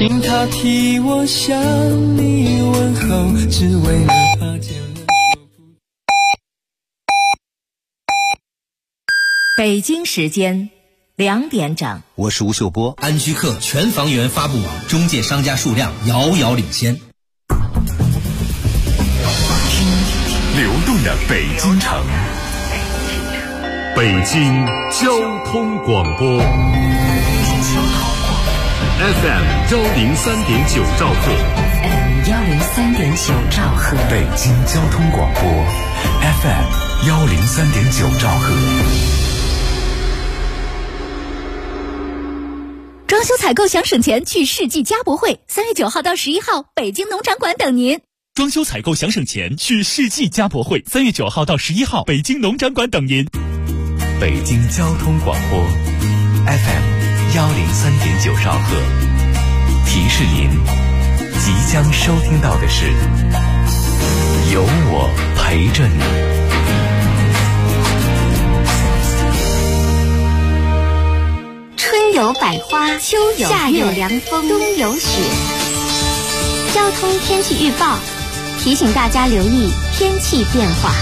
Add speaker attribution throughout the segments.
Speaker 1: 请他替我向你问候，只为了怕见了说不。
Speaker 2: 北京时间2点整，
Speaker 3: 我是吴秀波。
Speaker 4: 安居客全房源发布网，中介商家数量遥遥领先。
Speaker 5: 流动的北京城，北京交通广播 FM 103.9兆赫
Speaker 2: 103.9兆赫，
Speaker 5: 北京交通广播 FM 103.9兆赫。
Speaker 6: 装修采购想省钱，去世纪家博会，3月9号到11号，北京农场馆等您。
Speaker 7: 装修采购想省钱，去世纪家博会，3月9号到11号，北京农场馆等您。
Speaker 5: 北京交通广播 FM 103.9兆赫，提示您，即将收听到的是有我陪着你。
Speaker 8: 春有百花，秋有夏有凉风，冬有雪。交通天气预报提醒大家留意天气变化。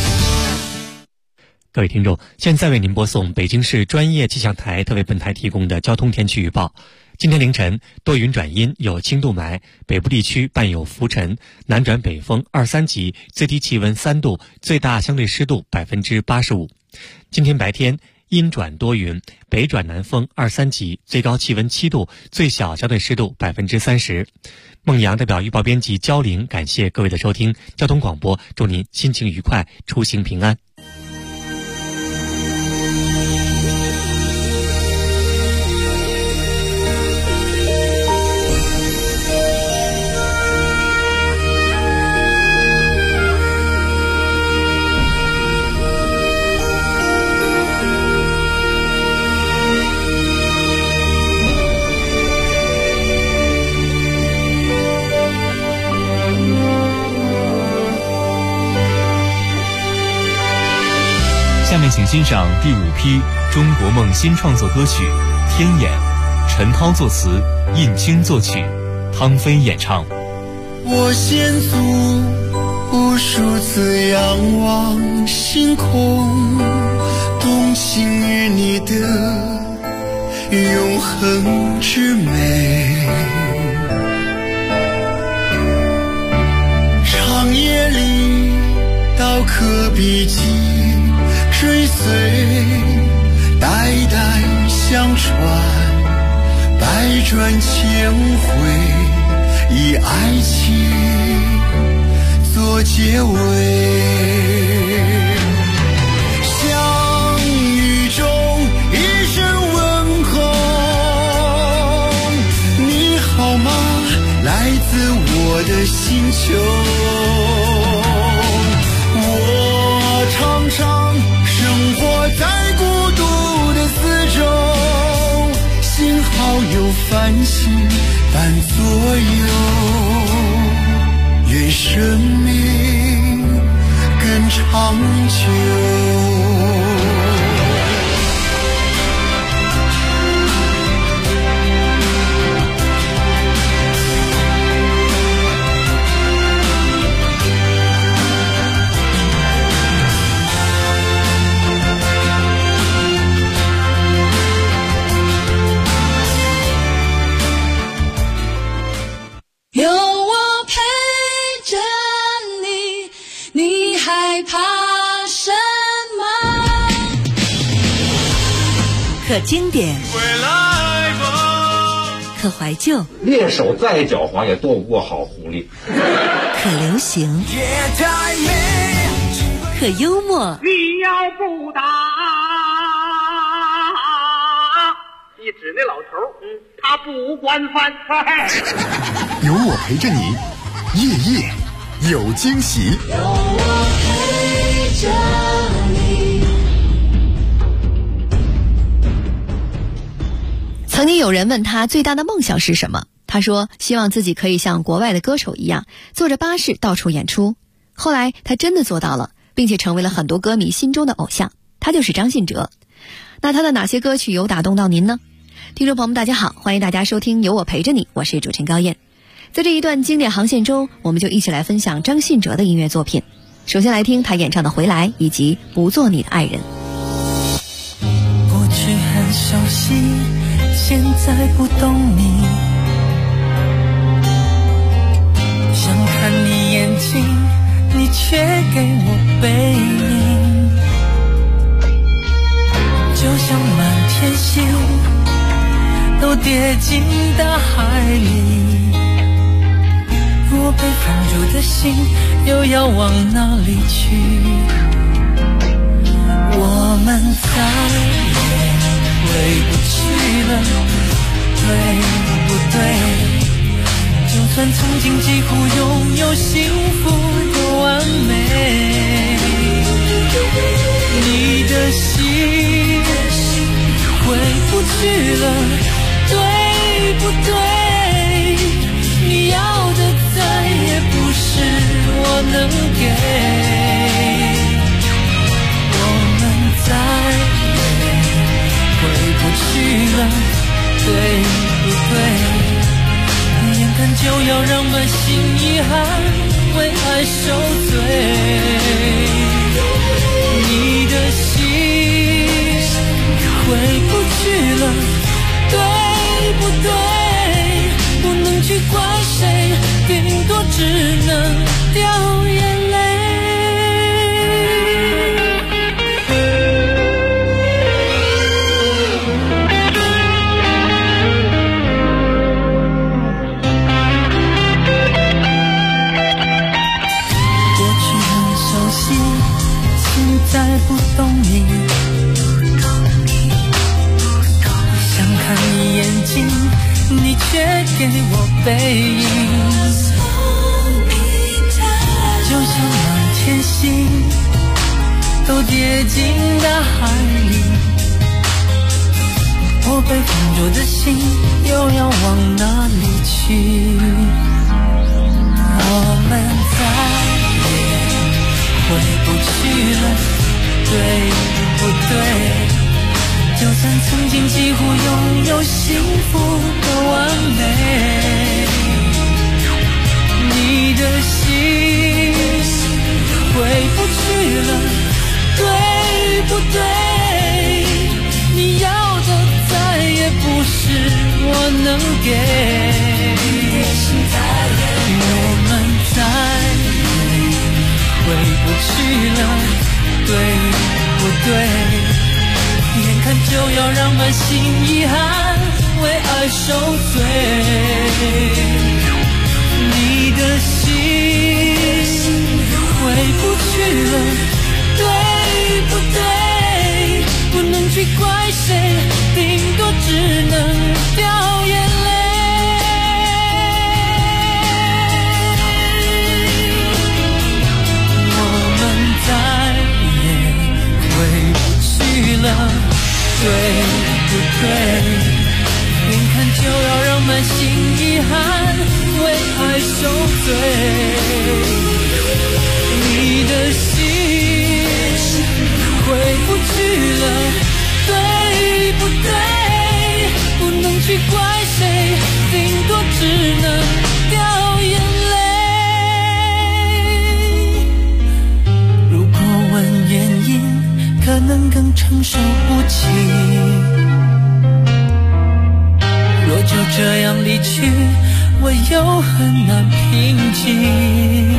Speaker 9: 各位听众，现在为您播送北京市专业气象台特为本台提供的交通天气预报。今天凌晨多云转阴，有轻度霾，北部地区伴有浮尘，南转北风2、3级，最低气温3度，最大相对湿度85%。今天白天阴转多云，北转南风2、3级，最高气温7度，最小相对湿度30%。孟阳代表预报编辑焦玲，感谢各位的收听。交通广播，祝您心情愉快，出行平安。
Speaker 10: 下面请欣赏第5批中国梦新创作歌曲《天眼》，陈涛作词，印青作曲，汤飞演唱。
Speaker 1: 我先祖无数次仰望星空，动情于你的永恒之美。长夜里刀刻笔迹，追随代代相传，百转千回，以爱情做结尾。相遇中一声问候，你好吗？来自我的星球。我常常生活在孤独的四周，幸好有繁星伴左右，愿生命更长久。
Speaker 11: 有我陪着你，你害怕什么？
Speaker 2: 可经典，可怀旧，
Speaker 12: 猎手再狡猾也躲不过好狐狸。
Speaker 2: 可流行，可幽默。
Speaker 13: 你要不打，你指那老头，他不惯犯。
Speaker 5: 有我陪着你，夜夜有惊喜。
Speaker 11: 有我陪着你。
Speaker 6: 曾经有人问他最大的梦想是什么，他说希望自己可以像国外的歌手一样，坐着巴士到处演出。后来他真的做到了，并且成为了很多歌迷心中的偶像。他就是张信哲。那他的哪些歌曲有打动到您呢？ 听众朋友们大家好，欢迎大家收听有我陪着你，我是主持人高燕。在这一段经典航线中，我们就一起来分享张信哲的音乐作品。首先来听他演唱的《回来》以及《不做你的爱人》。
Speaker 1: 过去很熟悉，现在不懂你，想看你眼睛，你却给我背影，就像满天星都跌进大海里，我被放逐的心又要往哪里去？我们再也回不去了，对不对？就算曾经几乎拥有幸福的完美，你的心回不去了，对不对？你要的再也不是我能给，我们再也回不去了，对不对？眼看就要让满心遗憾为爱受罪，你的心回不去了，对不对？不能去怪谁，顶多只能掉眼泪。过去很熟悉，现在不懂你，想看你眼睛，你却给我背影，就像满天星都跌进大海里，我被放逐的心又要往哪里去？我们再也回不去了，对不对？就算曾经几乎拥有幸福的完美，你的心回不去了，对不对？你要的再也不是我能给，我们再也回不去了，对不对？眼看就要让满心遗憾为爱受罪，你的心回不去了，对不对？不能去怪谁，顶多只能掉眼泪。我们再也回不去了，对不对？眼看就要让满心遗憾为爱受罪，你的心回不去了，对不对？不能去怪谁，顶多只能掉眼泪。如果问原因，可能更承受不起，若就这样离去，我又很难平静。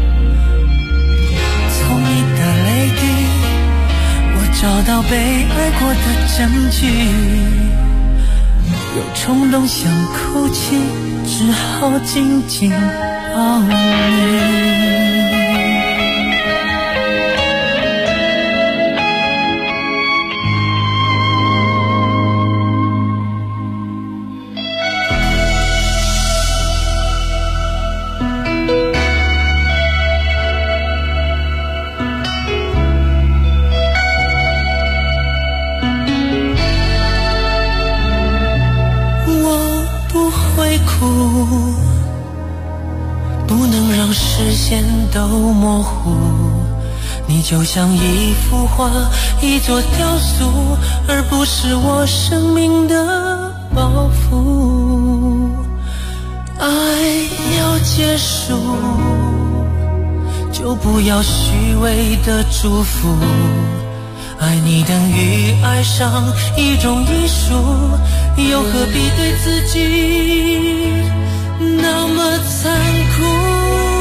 Speaker 1: 从你的泪滴，我找到被爱过的证据，有冲动想哭泣，只好紧紧抱你。不能让视线都模糊，你就像一幅画，一座雕塑，而不是我生命的包袱，爱要结束，就不要虚伪的祝福。爱你等于爱上一种艺术，又何必对自己那么残酷？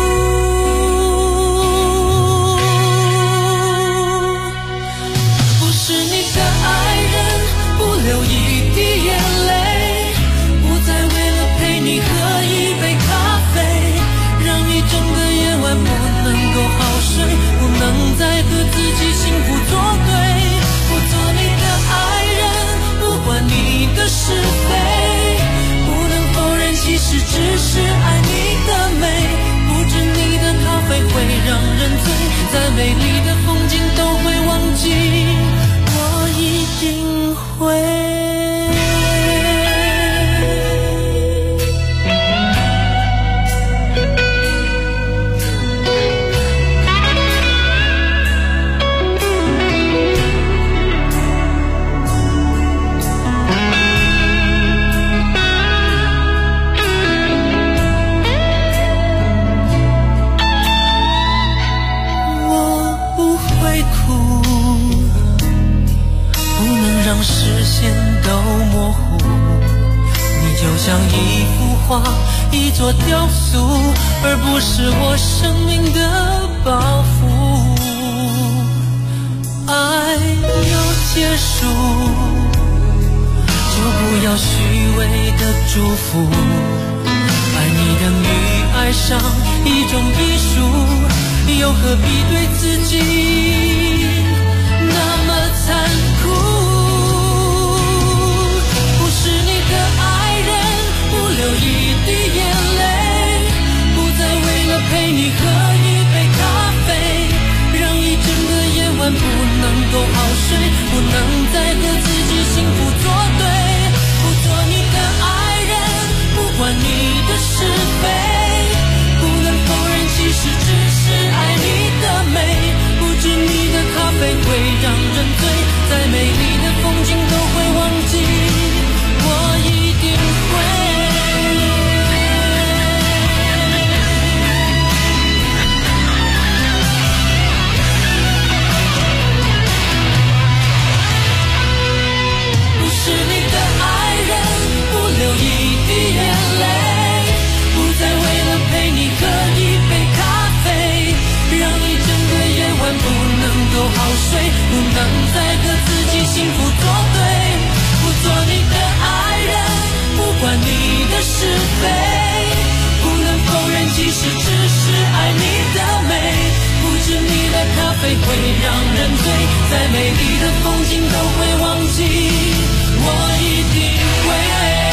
Speaker 1: 不是你的爱人，不流一滴眼泪，不再为了陪你喝一杯咖啡，让一整个夜晚不能够好睡，不能再和自己幸福作对。不做你的爱人，不管你的是非，不能否认其实只是爱你的美。不止你的咖啡会让人醉，再美丽的风景都会忘记，我一定会。视线都模糊，你就像一幅画，一座雕塑，而不是我生命的包袱。爱要结束，就不要虚伪的祝福。爱你等于爱上一种艺术，又何必对自己那么残酷？流一滴眼泪，不再为了陪你喝一杯咖啡，让一整个夜晚不能够好睡，不能再和自己幸福作对。不做你的爱人，不管你的是非，不能否认其实只是爱你的美。不止你的咖啡会让人醉，再美丽的风景都会忘记，我一定会。是你的爱人，不流一滴眼泪，不再为了陪你喝一杯咖啡，让一整个夜晚不能够好睡，不能再和自己幸福作对。不做你的爱人，不管你的是非，不能否认其实只是爱你的美。不止你的咖啡会让人醉，再美丽的风景都会忘记，我一定会。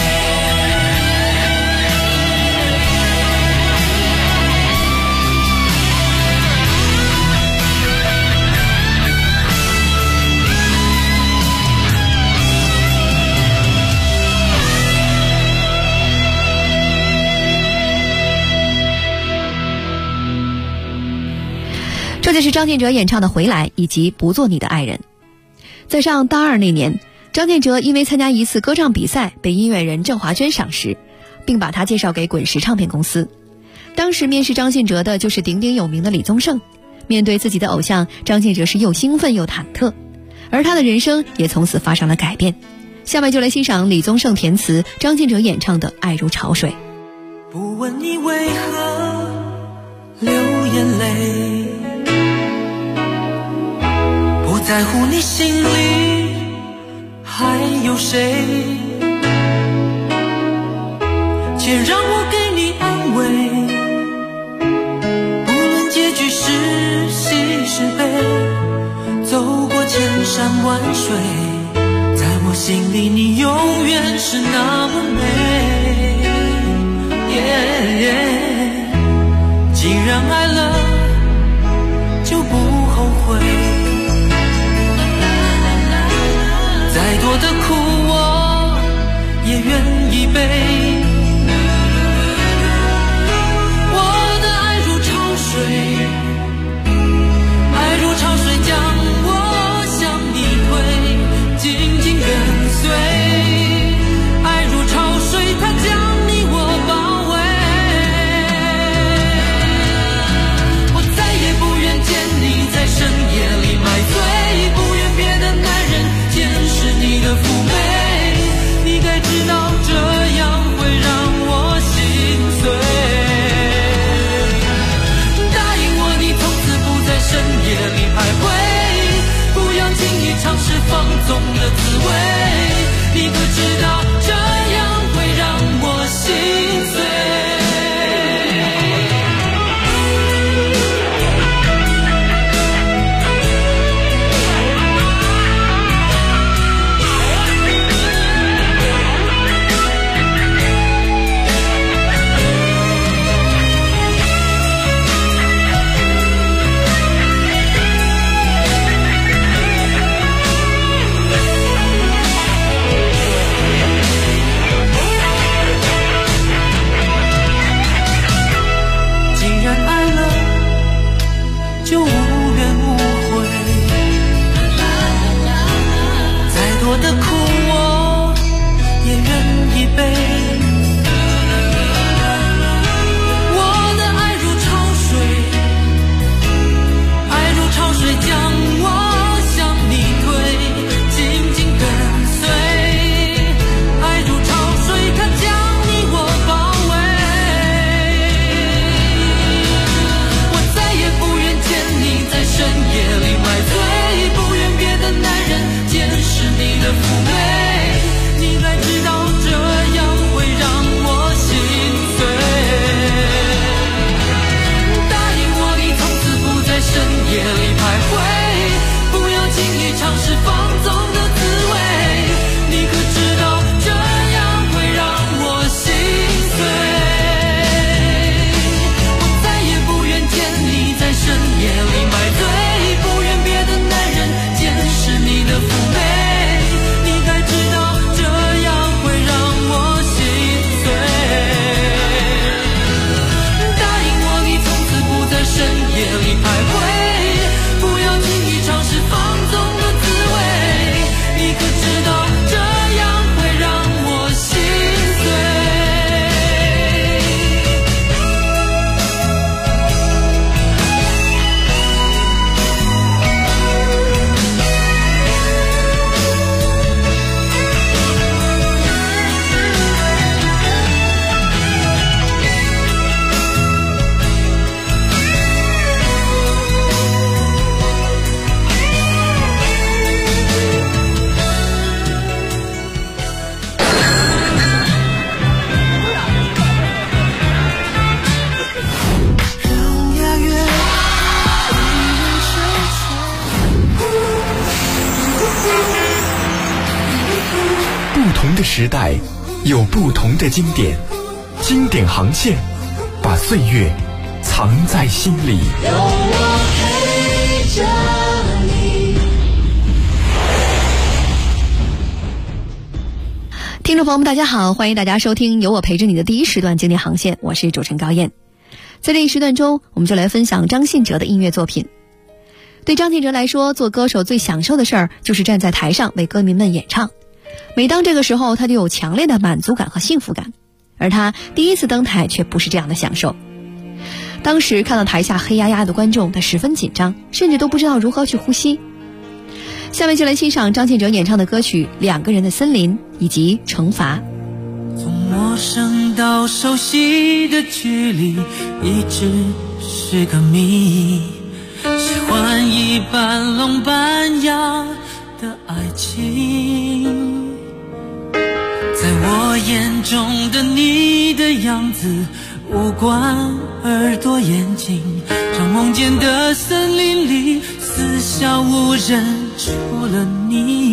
Speaker 6: 这就是张信哲演唱的《回来》以及《不做你的爱人》。在上大二那年，张信哲因为参加一次歌唱比赛被音乐人郑华娟赏识，并把他介绍给滚石唱片公司。当时面试张信哲的就是鼎鼎有名的李宗盛。面对自己的偶像，张信哲是又兴奋又忐忑，而他的人生也从此发生了改变。下面就来欣赏李宗盛填词，张信哲演唱的《爱如潮水》。
Speaker 1: 不问你为何流眼泪，不在乎你心里还有谁，且让我给你安慰。不论结局是喜是悲，走过千山万水，在我心里你永远是那么美。既然爱了就不后悔，再多的苦我也愿意背。我的爱如潮水，爱如潮水将我向你推，紧紧跟随。爱如
Speaker 3: 时代有不同的经典，经典航线把岁月藏在心里。
Speaker 11: 有我陪着你。
Speaker 6: 听众朋友们大家好，欢迎大家收听有我陪着你的第一时段经典航线，我是主持人高燕。在这一时段中，我们就来分享张信哲的音乐作品。对张信哲来说，做歌手最享受的事儿就是站在台上为歌迷们演唱。每当这个时候，他就有强烈的满足感和幸福感。而他第一次登台却不是这样的享受。当时看到台下黑压压的观众，他十分紧张，甚至都不知道如何去呼吸。下面就来欣赏张信哲演唱的歌曲《两个人的森林》以及《惩罚》。
Speaker 1: 从陌生到熟悉的距离一直是个谜，喜欢一半聋半哑的爱情，在我眼中的你的样子，五官耳朵眼睛，trong梦间的森林里四下无人除了你。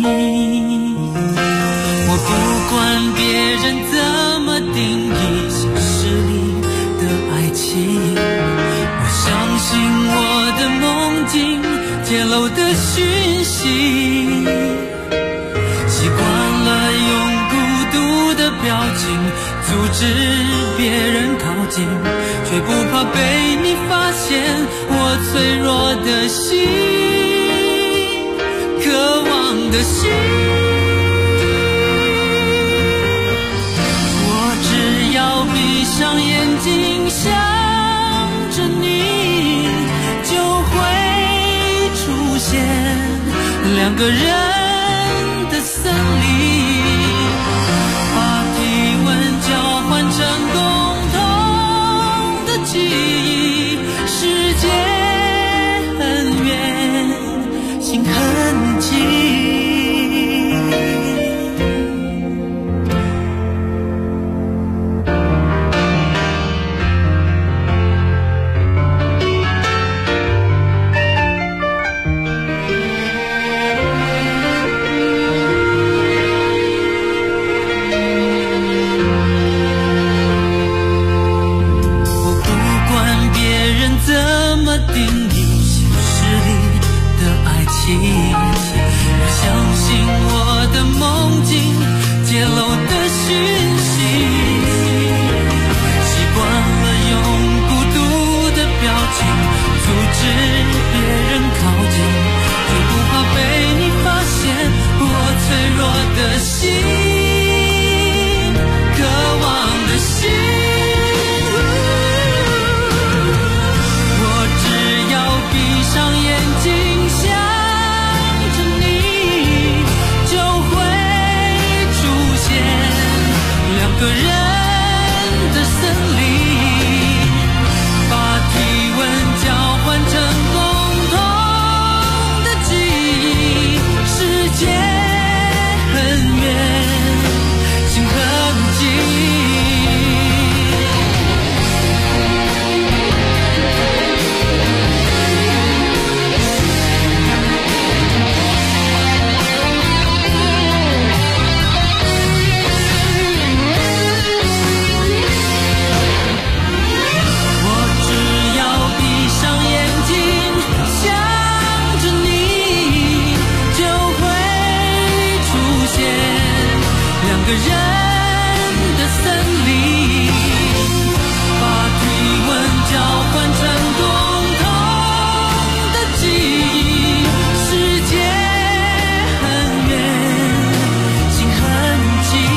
Speaker 1: 我不管别人怎么定义现实里的爱情，我相信我的梦境揭露的讯息，习惯了用孤独的表情阻止别人靠近，却不怕被你发现我脆弱的心，渴望的心。我只要闭上眼睛想着你，就会出现两个人的森林，把体温交换成共同的记忆，世界很远，心很近。我相信我的梦境揭露的讯息，习惯了用孤独的表情阻止别人靠近，却不怕被你发现我脆弱的心，渴望的心。我只要闭上眼睛想两个人的森林，把体温交换成共同的记忆，世界很远，心很近。两个人的森林，把体温交换成共同的记忆，世界很远，心很近。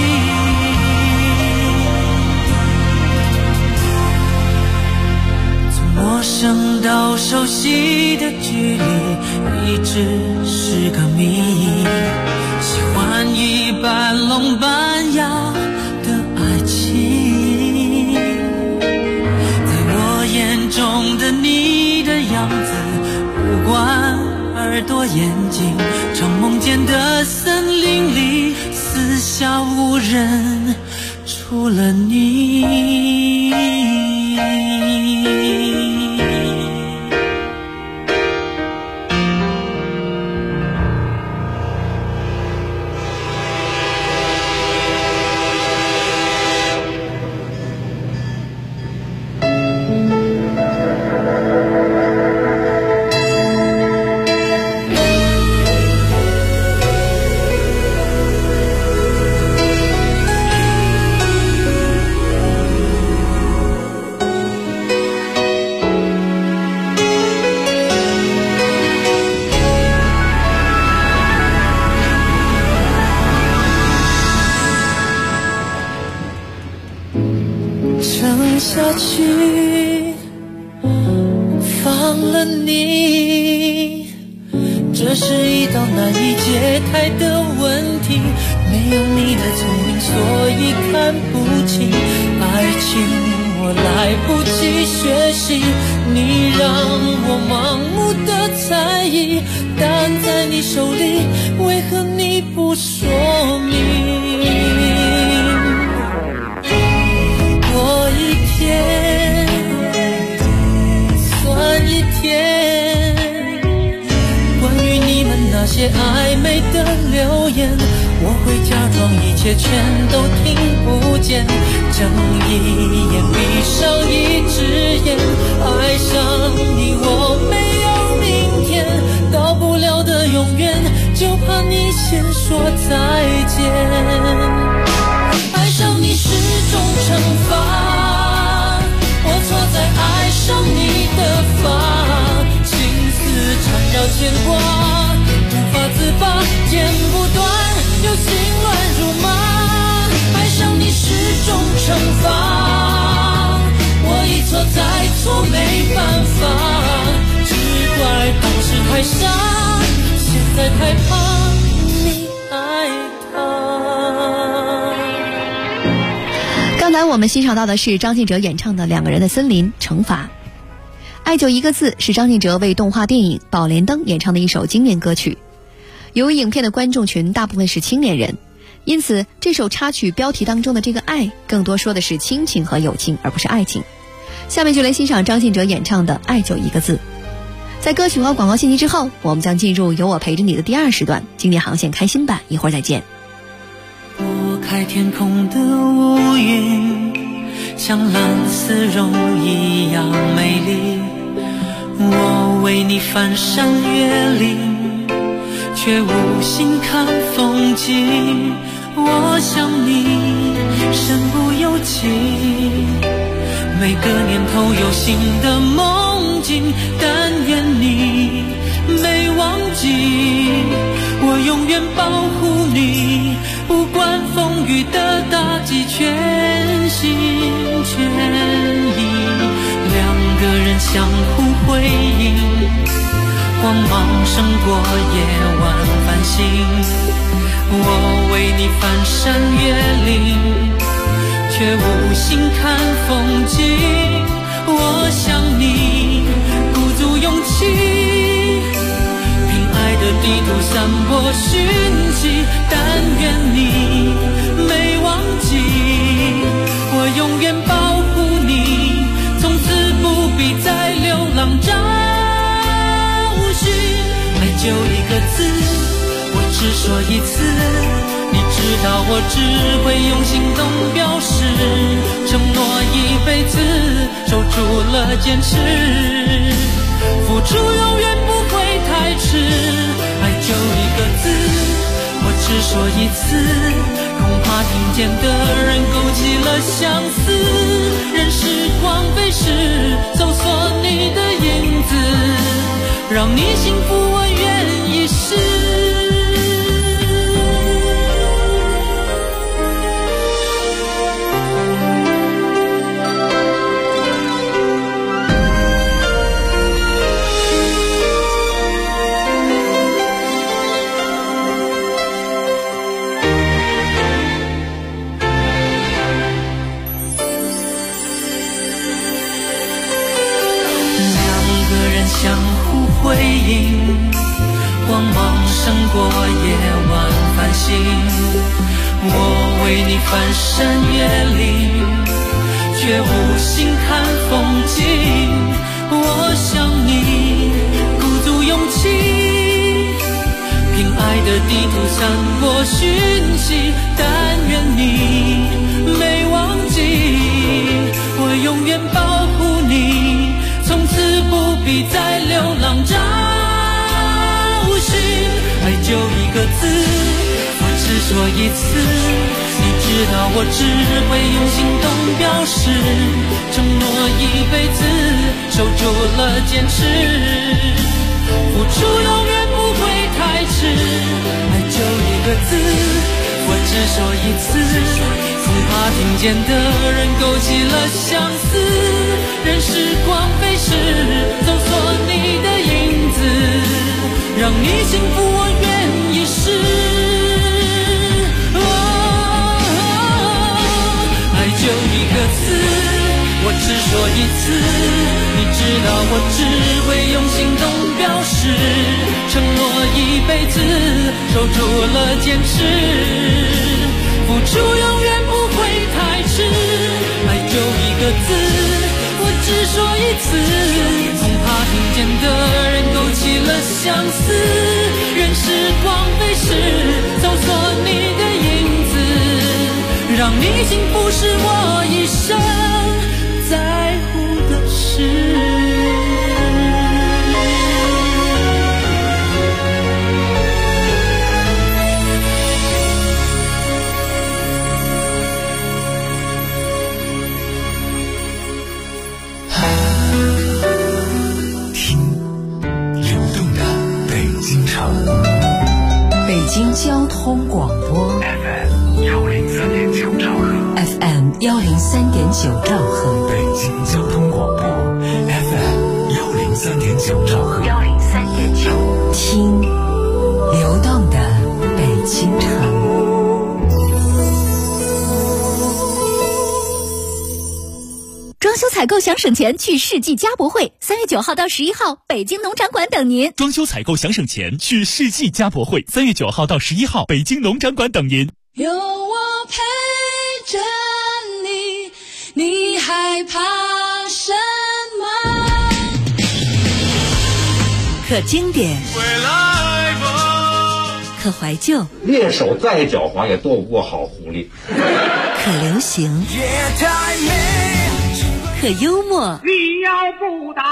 Speaker 1: 从陌生到熟悉的距离一直是个谜，喜欢一半聋半哑的爱情，在我眼中的你的样子，五官耳朵眼睛，trong梦间的森林里四下无人除了你。 去，放了你，这是一道难以解开的问题。没有你的聪明，所以看不清爱情，我来不及学习，你让我盲目的猜疑，但在你手里，为何你不说明？过一天算一天，关于你们那些暧昧的留言，我会假装一切全都听不见，睁一眼闭上一只眼，爱上你我没有明天，到不了的永远，就怕你先说再见。爱上你是种惩罚，我错在爱上你的法，情丝缠绕牵挂，无法自拔，剪不断又心乱如麻。爱上你是种惩罚，我一错再错没办法，只怪当时太傻，现在太怕你爱他。
Speaker 6: 刚才我们欣赏到的是张信哲演唱的《两个人的森林》惩罚。爱就一个字是张信哲为动画电影《宝莲灯》演唱的一首经典歌曲。由于影片的观众群大部分是青年人，因此这首插曲标题当中的这个爱更多说的是亲情和友情，而不是爱情。下面就来欣赏张信哲演唱的《爱就一个字》。在歌曲和广告信息之后，我们将进入有我陪着你的第2时段经典航线开心版，一会儿再见。
Speaker 1: 拨开天空的乌云，像蓝丝绒一样美丽，我为你翻山越岭，却无心看风景。我想你身不由己，每个年头有新的梦境，但愿你没忘记，我永远保护你，不管风雨的打击，全心全意。两个人相互辉映，光芒胜过夜晚繁星。我为你翻山越岭，却无心看风景。我想你鼓足勇气，凭爱的地图散播讯息，但愿你没忘记，我永远保护你，从此不必再流浪找寻。爱就一个字，我只说一次，你知道我只会用行动表示，承诺一辈子，守住了坚持，付出永远不会太迟。爱就一个字，我只说一次，恐怕听见的人勾起了相思，任时光飞逝，搜索你的影子，让你幸福我愿意试。相互辉映，光芒胜过夜晚繁星。我为你翻山越岭，却无心看风景。我想你鼓足勇气，凭爱的地图散播讯息，但愿你没忘记，我永远保护你，从此不必再流浪找寻。爱就一个字，我只说一次，你知道我只会用行动表示，承诺一辈子，守住了坚持，付出永远不会太迟。爱就一个字，我只说一次， 恐怕听见的人勾起了相思，任时光飞逝，搜索你的影子，让你幸福我愿意试。爱就一个字，我只说一次，你知道我只会用行动表示，承诺一辈子，守住了坚持，付出永远不会太迟。爱就一个字，我只说一次，恐怕听见的人勾起了相思，任时光飞逝，搜索你的影子，让你幸福是我一生在乎的事。
Speaker 2: 北京交通广播
Speaker 5: FM 103.9兆赫
Speaker 2: FM 103.9兆赫，
Speaker 5: 北京交通广播 FM 103.9兆赫
Speaker 8: 103.9，
Speaker 2: 听流动的北京城。
Speaker 6: 装修采购想省钱，去世纪家博会，3月9号到11号，北京农展馆等您。
Speaker 7: 装修采购想省钱，去世纪家博会，3月9号到11号，北京农展馆等您。
Speaker 11: 有我陪着你，你害怕什么？
Speaker 2: 可经典，可怀旧，
Speaker 12: 猎手再狡猾也斗不过好狐狸。
Speaker 2: 可流行，可幽默。
Speaker 13: 你要不打，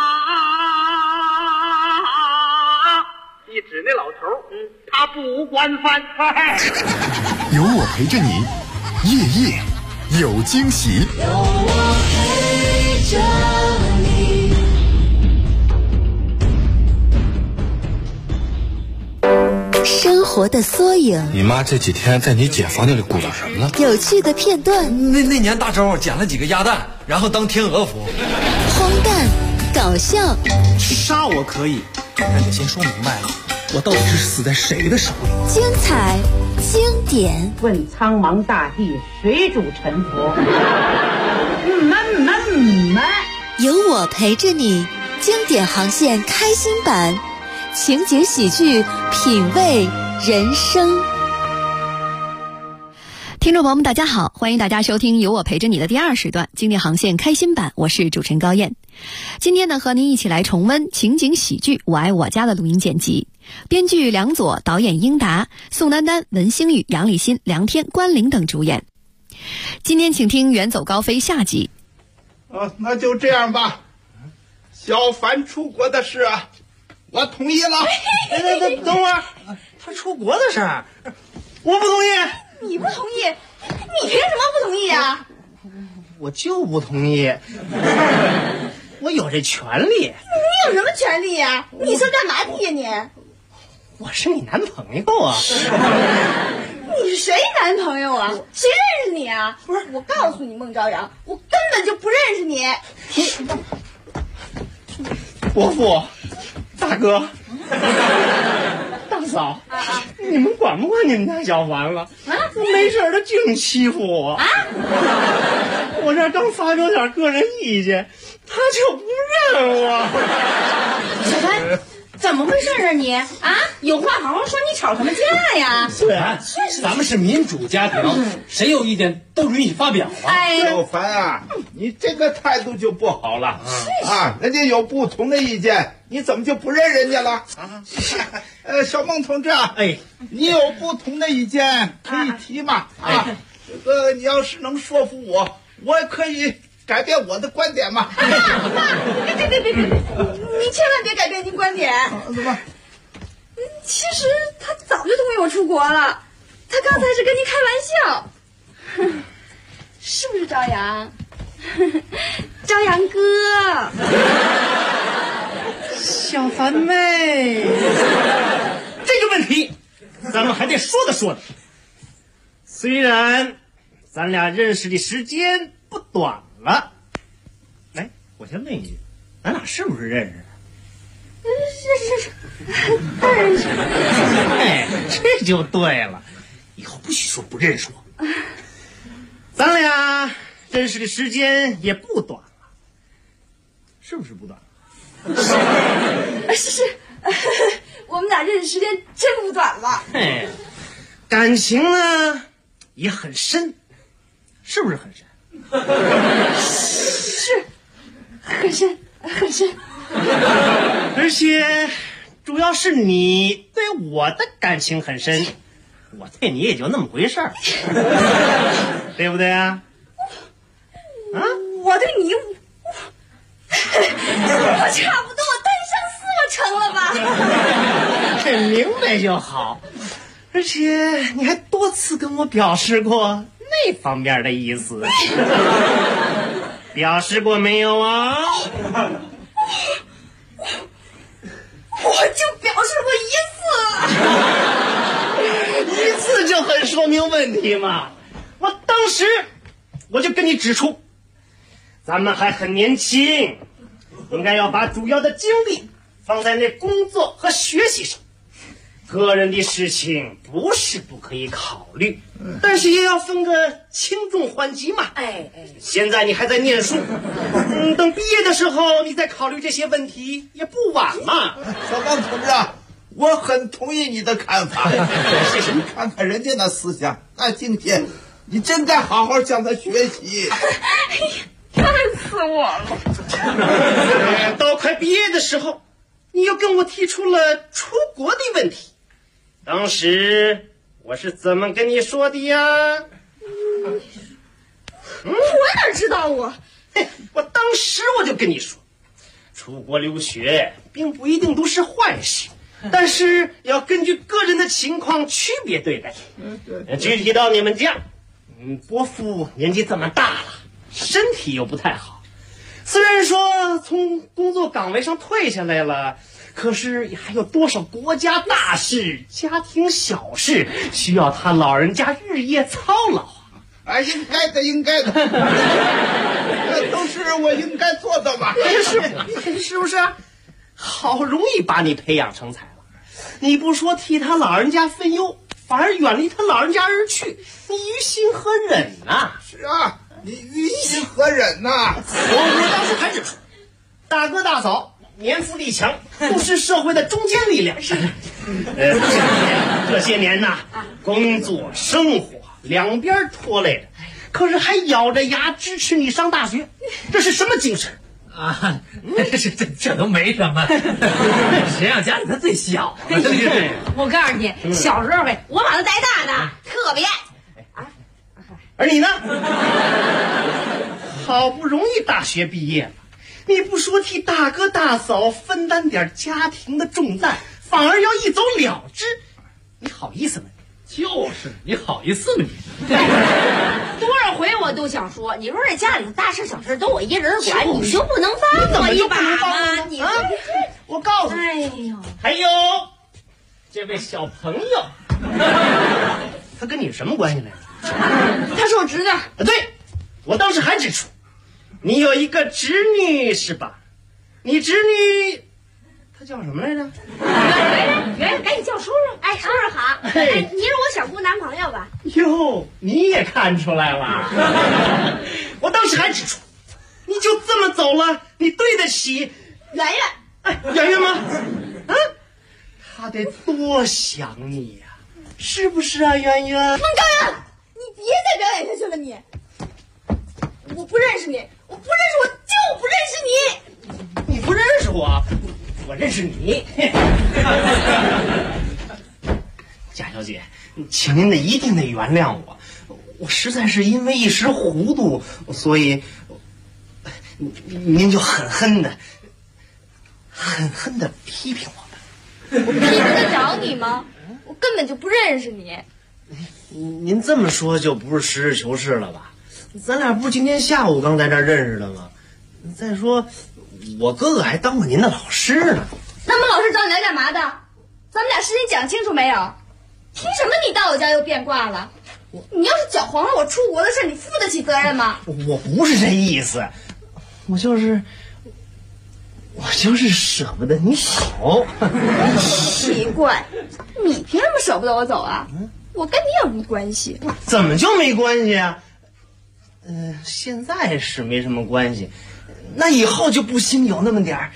Speaker 13: 一指那老头，他不惯犯。
Speaker 3: 有我陪着你，夜夜有惊喜。
Speaker 11: 有我陪着你。
Speaker 2: 生活的缩影，
Speaker 14: 你妈这几天在你姐房间里鼓捣什么了？
Speaker 2: 有趣的片段。
Speaker 15: 那年大周捡了几个鸭蛋，然后当天鹅服。
Speaker 2: 荒诞，搞笑。
Speaker 16: 杀我可以，但得先说明白了，我到底是死在谁的手里？
Speaker 2: 精彩，经典。
Speaker 17: 问苍茫大地，谁主沉浮？
Speaker 2: 有我陪着你，经典航线开心版。情景喜剧，品味人生。
Speaker 6: 听众朋友们大家好，欢迎大家收听有我陪着你的第2时段经典航线开心版，我是主持人高燕。今天呢，和您一起来重温情景喜剧《我爱我家》的录音剪辑，编剧梁左，导演英达，宋丹丹、文星宇、杨立新、梁天、关凌等主演。今天请听《远走高飞》下集。
Speaker 18: 那就这样吧，小凡出国的事啊，我同意了。
Speaker 16: 等会儿，他出国的事儿，我不同意。
Speaker 19: 你不同意？你凭什么不同意啊？
Speaker 16: 我就不同意。我有这权利。
Speaker 19: 你有什么权利呀？你算干嘛的呀你？
Speaker 16: 我是你男朋友啊。
Speaker 19: 你是谁男朋友啊？谁认识你啊？不是，我告诉你孟朝阳，我根本就不认识你。
Speaker 16: 伯父，大哥，大嫂，你们管不管你们家小凡了？没事他净欺负我啊！我这刚发表点个人意见，他就不认我。
Speaker 19: 小凡，怎么回事啊你？啊，有话好好说，你吵什么架呀？
Speaker 16: 对，咱们是民主家庭，谁有意见都允许发表啊。
Speaker 18: 小凡啊，你这个态度就不好了啊！人家有不同的意见，你怎么就不认人家了？小孟同志啊，你有不同的意见可以提嘛啊！这个你要是能说服我，我也可以改变我的观点嘛。
Speaker 19: 别，你千万别改变您观点。
Speaker 18: 怎么？
Speaker 19: 其实他早就同意我出国了，他刚才是跟您开玩笑，是不是朝阳？朝阳哥，
Speaker 16: 小凡妹，这个问题咱们还得说的。虽然咱俩认识的时间不短了。哎，我先问一句，咱俩是不是认识？
Speaker 19: 是，当然是。
Speaker 16: 哎，这就对了，以后不许说不认识我。咱俩认识的时间也不短了，是不是不短了？
Speaker 19: 是，我们俩认识时间真不短了。
Speaker 16: 哎，感情呢也很深，是不是很深？
Speaker 19: 是，很深很深。
Speaker 16: 而且主要是你对我的感情很深，我对你也就那么回事儿，对不对啊？
Speaker 19: 啊，我对你，我差不多担上4个成了吧？
Speaker 16: 很明白就好。而且你还多次跟我表示过那方面的意思，表示过没有啊？
Speaker 19: 我就表示过1次，
Speaker 16: 1次就很说明问题嘛。我当时我就跟你指出，咱们还很年轻，应该要把主要的精力放在那工作和学习上。个人的事情不是不可以考虑，但是也要分个轻重缓急嘛。现在你还在念书，等毕业的时候你再考虑这些问题也不晚嘛。
Speaker 18: 小王同志，我很同意你的看法。谢谢你看看人家那思想，那境界，你真该好好向他学习。
Speaker 19: 看死我了！
Speaker 16: 到快毕业的时候，你又跟我提出了出国的问题。当时我是怎么跟你说的呀？
Speaker 19: 我哪知道我
Speaker 16: 当时我就跟你说，出国留学并不一定都是坏事，但是要根据个人的情况区别对待。具体到你们家，伯父年纪这么大了，身体又不太好，虽然说从工作岗位上退下来了，可是还有多少国家大事、家庭小事需要他老人家日夜操劳啊！
Speaker 18: 应该的，应该的，这都是我应该做的嘛。
Speaker 16: 是不是？好容易把你培养成才了，你不说替他老人家分忧，反而远离他老人家而去，你于心何忍呐？
Speaker 18: 是啊，你于心何忍呐？
Speaker 16: 我当时还指出，大哥大嫂年富力强，都是社会的中坚力量。这些年呐，工作生活两边拖累着，可是还咬着牙支持你上大学，这是什么精神
Speaker 15: 啊？这都没什么，谁让家里他最小啊？
Speaker 19: 我告诉你，小时候我把他带大的，特别爱。
Speaker 16: 而你呢？好不容易大学毕业了，你不说替大哥大嫂分担点家庭的重担，反而要一走了之，你好意思吗？
Speaker 15: 就是你好意思吗你？
Speaker 19: 多少回我都想说，你说这家里的大事小事都我一人管，你就不能帮我一把吗？你
Speaker 16: 我告诉你，
Speaker 19: 哎呦，
Speaker 16: 还有这位小朋友，他跟你什么关系来着？
Speaker 19: 他是我侄子。
Speaker 16: 对，我当时还指出，你有一个侄女是吧？你侄女她叫什么来着？
Speaker 19: 圆圆，赶紧叫叔叔。哎，叔叔好。哎，你是我小姑男朋友吧？
Speaker 16: 哟，你也看出来了。我当时还指出，你就这么走了，你对得起
Speaker 19: 圆圆？
Speaker 16: 哎，圆圆吗？啊，他得多想你呀，是不是啊，圆圆？
Speaker 19: 孟高阳，你别再表演下去了，你。我不认识你，我不认识，我就不认识你。
Speaker 16: 你不认识我，我认识你。贾小姐，请您一定得原谅我，我实在是因为一时糊涂，所以您就狠狠的批评我吧。
Speaker 19: 我批评得着你吗？我根本就不认识你。
Speaker 16: 您这么说就不是实事求是了吧？咱俩不是今天下午刚在这儿认识的吗？再说我哥哥还当过您的老师呢。
Speaker 19: 那么老师找你来干嘛的？咱们俩事情讲清楚没有？凭什么你到我家又变卦了？ 你要是搅黄了我出国的事，你负得起责任吗？
Speaker 16: 我不是这意思，我就是舍不得你走。
Speaker 19: 奇怪，你凭什么舍不得我走啊？我跟你有什么关系？
Speaker 16: 怎么就没关系啊？现在是没什么关系，那以后就不兴有那么点儿。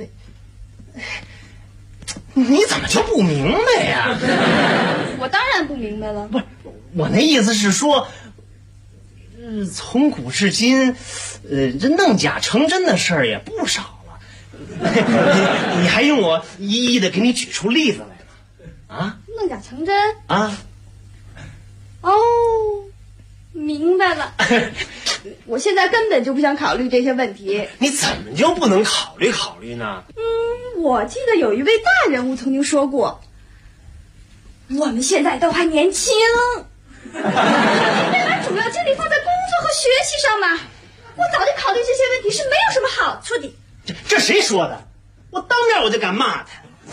Speaker 16: 你怎么就不明白呀？
Speaker 19: 我当然不明白了。
Speaker 16: 不是，我那意思是说，从古至今，这弄假成真的事儿也不少了。你还用我一一的给你举出例子来吗？啊？
Speaker 19: 弄假成真
Speaker 16: 啊？
Speaker 19: 哦，明白了。我现在根本就不想考虑这些问题。
Speaker 16: 你怎么就不能考虑呢？
Speaker 19: 我记得有一位大人物曾经说过，我们现在都还年轻，应该把主要精力放在工作和学习上嘛。我早就考虑这些问题是没有什么好处的。
Speaker 16: 这谁说的？我当面我就敢骂他。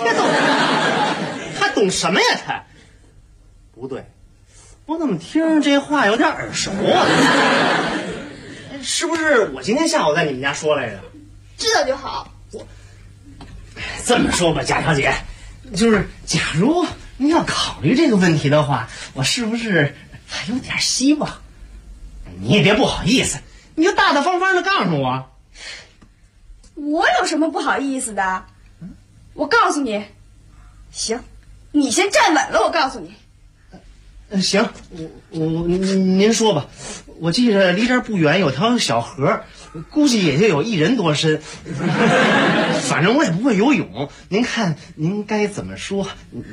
Speaker 16: 他懂什么呀？他不对，我怎么听这话有点耳熟啊？是不是我今天下午在你们家说来着？
Speaker 19: 知道就好。
Speaker 16: 这么说吧，贾小姐，就是假如你要考虑这个问题的话，我是不是还有点希望？你也别不好意思，你就大大方方的告诉我。
Speaker 19: 我有什么不好意思的？我告诉你，行，你先站稳了，我告诉你。
Speaker 16: 行，您说吧。我记着离这儿不远有条小河，估计也就有1人多深。反正我也不会游泳，您看您该怎么说，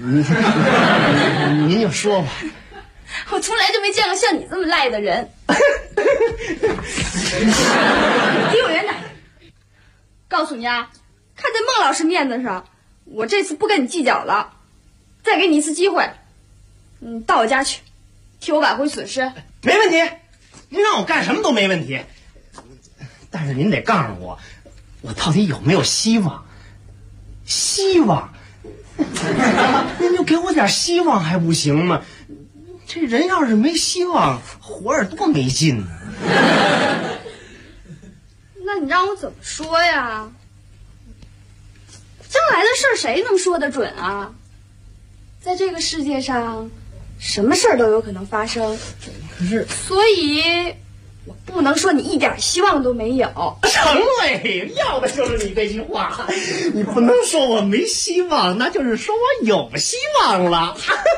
Speaker 16: 您就说吧。
Speaker 19: 我从来就没见过像你这么赖的人。离我远点！告诉你啊，看在孟老师面子上，我这次不跟你计较了，再给你一次机会。到我家去，替我挽回损失。
Speaker 16: 没问题，您让我干什么都没问题。但是您得告诉我，我到底有没有希望？希望？您就给我点希望还不行吗？这人要是没希望，活着多没劲呢。
Speaker 19: 那你让我怎么说呀？将来的事儿谁能说得准啊？在这个世界上，什么事儿都有可能发生。
Speaker 16: 可是，
Speaker 19: 所以我不能说你一点希望都没有。
Speaker 16: 成嘞，要的就是你这句话。你不能说我没希望，那就是说我有希望了。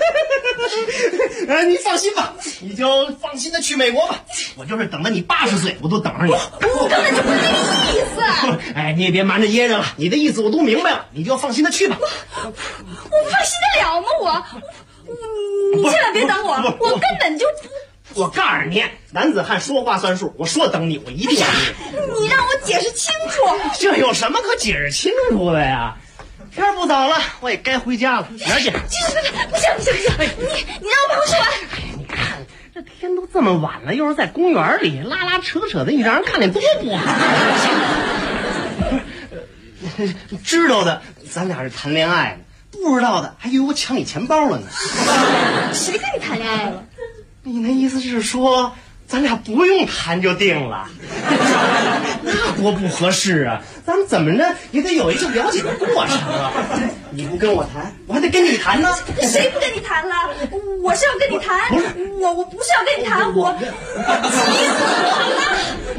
Speaker 16: 你放心吧，你就放心的去美国吧。我就是等到你80岁，我都等着你。
Speaker 19: 我根本就不是这个意思。
Speaker 16: 哎，你也别瞒着掖着了，你的意思我都明白了，你就放心的去吧。
Speaker 19: 我放心得了吗？你千万别等我，我根本就不。
Speaker 16: 我告诉你，男子汉说话算数，我说等你，我一定等
Speaker 19: 你。你让我解释清楚。
Speaker 16: 这有什么可解释清楚的呀？天儿不早了，我也该回家了。哪儿去？
Speaker 19: 不行！你让我把话说完。
Speaker 16: 你看这天都这么晚了，又是在公园里拉拉扯扯的，你让人看见多不好。知道的咱俩是谈恋爱呢，不知道的还以为我抢你钱包了呢。
Speaker 19: 谁跟你谈恋爱了？
Speaker 16: 你那意思是说咱俩不用谈就定了？那多不合适啊！咱们怎么着也得有一个了解的过程啊！你不跟我谈，我还得跟你谈呢。
Speaker 19: 谁不跟你谈了？我是要跟你谈，我不是要跟你谈，我急死我了。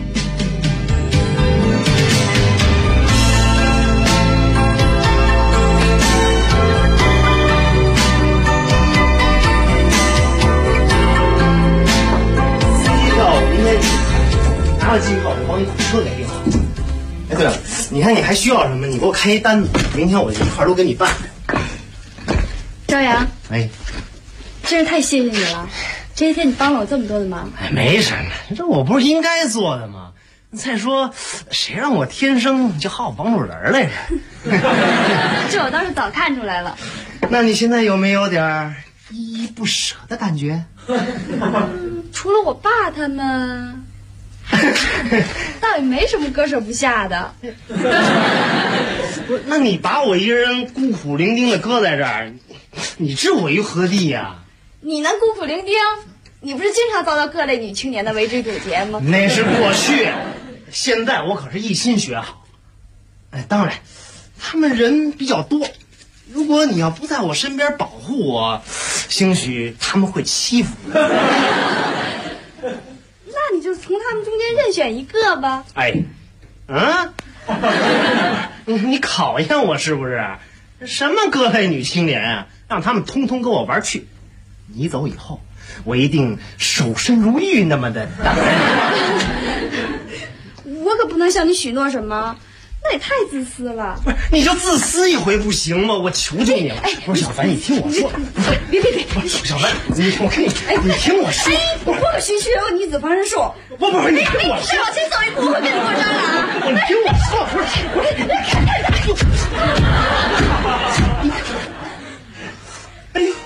Speaker 16: 拿了机票，我帮你打车给定好。哎，对了，你看你还需要什么？你给我开一单子，明天我就一块都给你办。
Speaker 19: 朝阳，
Speaker 16: 哎，
Speaker 19: 真是太谢谢你了，这些天你帮了我这么多的忙。
Speaker 16: 哎，没什么，这我不是应该做的吗？再说，谁让我天生就好帮助人来着？
Speaker 19: 这我倒是早看出来了。
Speaker 16: 那你现在有没有点依依不舍的感觉？
Speaker 19: 除了我爸他们，倒也没什么割舍不下的。
Speaker 16: 不是，那你把我一个人孤苦伶仃的搁在这儿，你置我于何地呀？
Speaker 19: 你能孤苦伶仃， 你不是经常遭到各类女青年的围追堵截吗？
Speaker 15: 那是过去，现在我可是一心学好。哎，当然，他们人比较多，如果你要不在我身边保护我，兴许他们会欺负我。
Speaker 19: 那你就从他们中间任选一个吧。
Speaker 15: 哎，你考验我是不是？什么各类女青年啊，让他们通通跟我玩去。你走以后，我一定守身如玉那么的等着
Speaker 19: 你。我可不能向你许诺什么，那也太自私了。
Speaker 15: 不是，你就自私一回不行吗？我求求你了。不是小凡，你听我说。
Speaker 19: 别！
Speaker 15: 小凡，我跟你，你听我说。
Speaker 19: 我过个区区人物女子防身术。
Speaker 15: 不，你听我说。
Speaker 19: 再往前走一步，我会变成过蟑螂。
Speaker 15: 你听我说，不是。哎呦！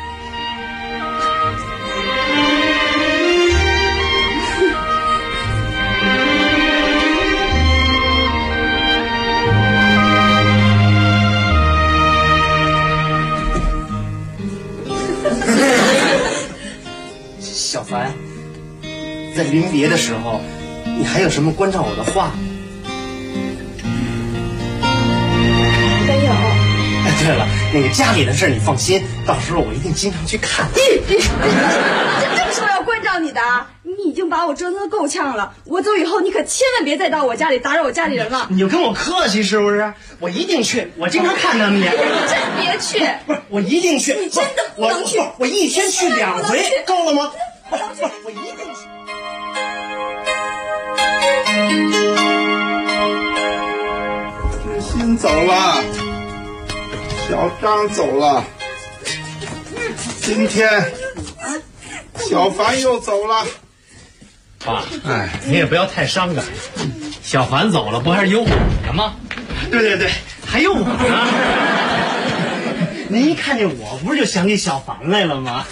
Speaker 15: 小凡，在临别的时候，你还有什么关照我的话？
Speaker 19: 没有。
Speaker 15: 哎，对了，那个家里的事你放心，到时候我一定经常去看。
Speaker 19: 这么说要关照你的，你已经把我折腾得够呛了。我走以后，你可千万别再到我家里打扰我家里人了。
Speaker 15: 你就跟我客气是不是？我一定去，我经常看他们去。
Speaker 19: 你真别去！
Speaker 15: 不是，我一定去。
Speaker 19: 你真的不能去！
Speaker 15: 我一天去2回，够了吗？不，我一定去。
Speaker 18: 志新走了，小张走了，今天小凡又走了。
Speaker 15: 爸，你也不要太伤感。小凡走了，不还是有我的吗？对，还有我呢。您一看见我，不是就想起小凡来了吗？